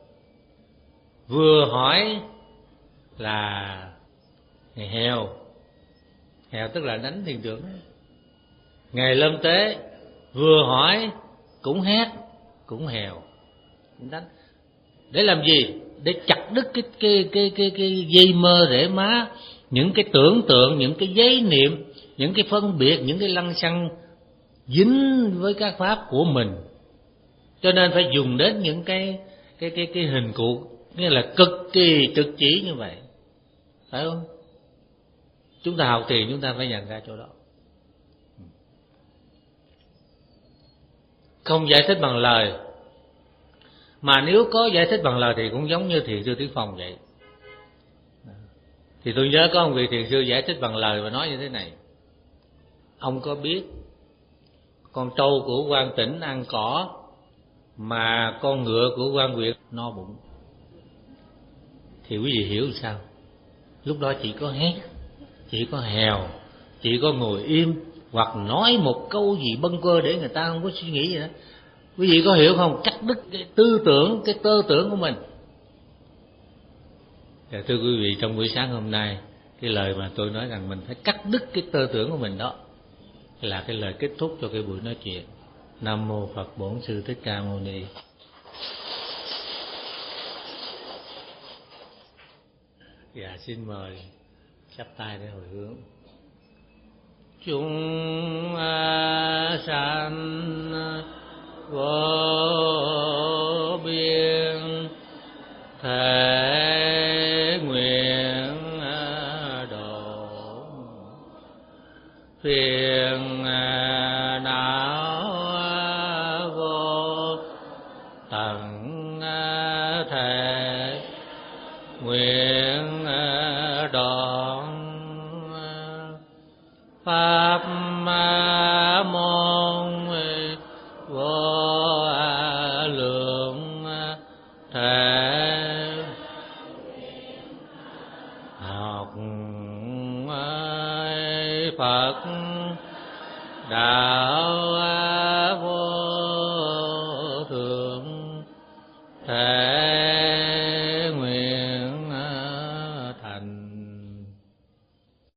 vừa hỏi là Ngài hèo, hèo tức là đánh thiền trưởng. Ngài Lâm Tế vừa hỏi cũng hét, cũng hèo, cũng đánh. Để làm gì? Để chặt đứt cái cái cái cái cái dây mơ rễ má, những cái tưởng tượng, những cái giấy niệm, những cái phân biệt, những cái lăng xăng dính với các pháp của mình. Cho nên phải dùng đến những cái cái cái cái hình cụ, nghĩa là cực kỳ trực chỉ như vậy, phải không? Chúng ta học thiền chúng ta phải nhận ra chỗ đó. Không giải thích bằng lời, mà nếu có giải thích bằng lời thì cũng giống như thiền sư Tuyết Phong vậy. Thì tôi nhớ có một vị thiền sư giải thích bằng lời và nói như thế này: ông có biết con trâu của Quan Tỉnh ăn cỏ mà con ngựa của Quan Nguyệt no bụng, thì quý vị hiểu sao? Lúc đó chỉ có hét, chỉ có hèo, chỉ có ngồi im, hoặc nói một câu gì bâng quơ để người ta không có suy nghĩ gì nữa. Quý vị có hiểu không? Cắt đứt cái tư tưởng, cái tơ tưởng của mình. Và thưa quý vị, trong buổi sáng hôm nay, cái lời mà tôi nói rằng mình phải cắt đứt cái tơ tưởng của mình đó là cái lời kết thúc cho cái buổi nói chuyện. Nam mô Phật Bổn Sư Thích Ca Mâu Ni. Dạ, xin mời chắp tay để hồi hướng. Chúng sanh vô biên thể nguyện độ, phiền não vô tận thể nguyện đoạn, pháp môn vô lượng thể, học Phật đạo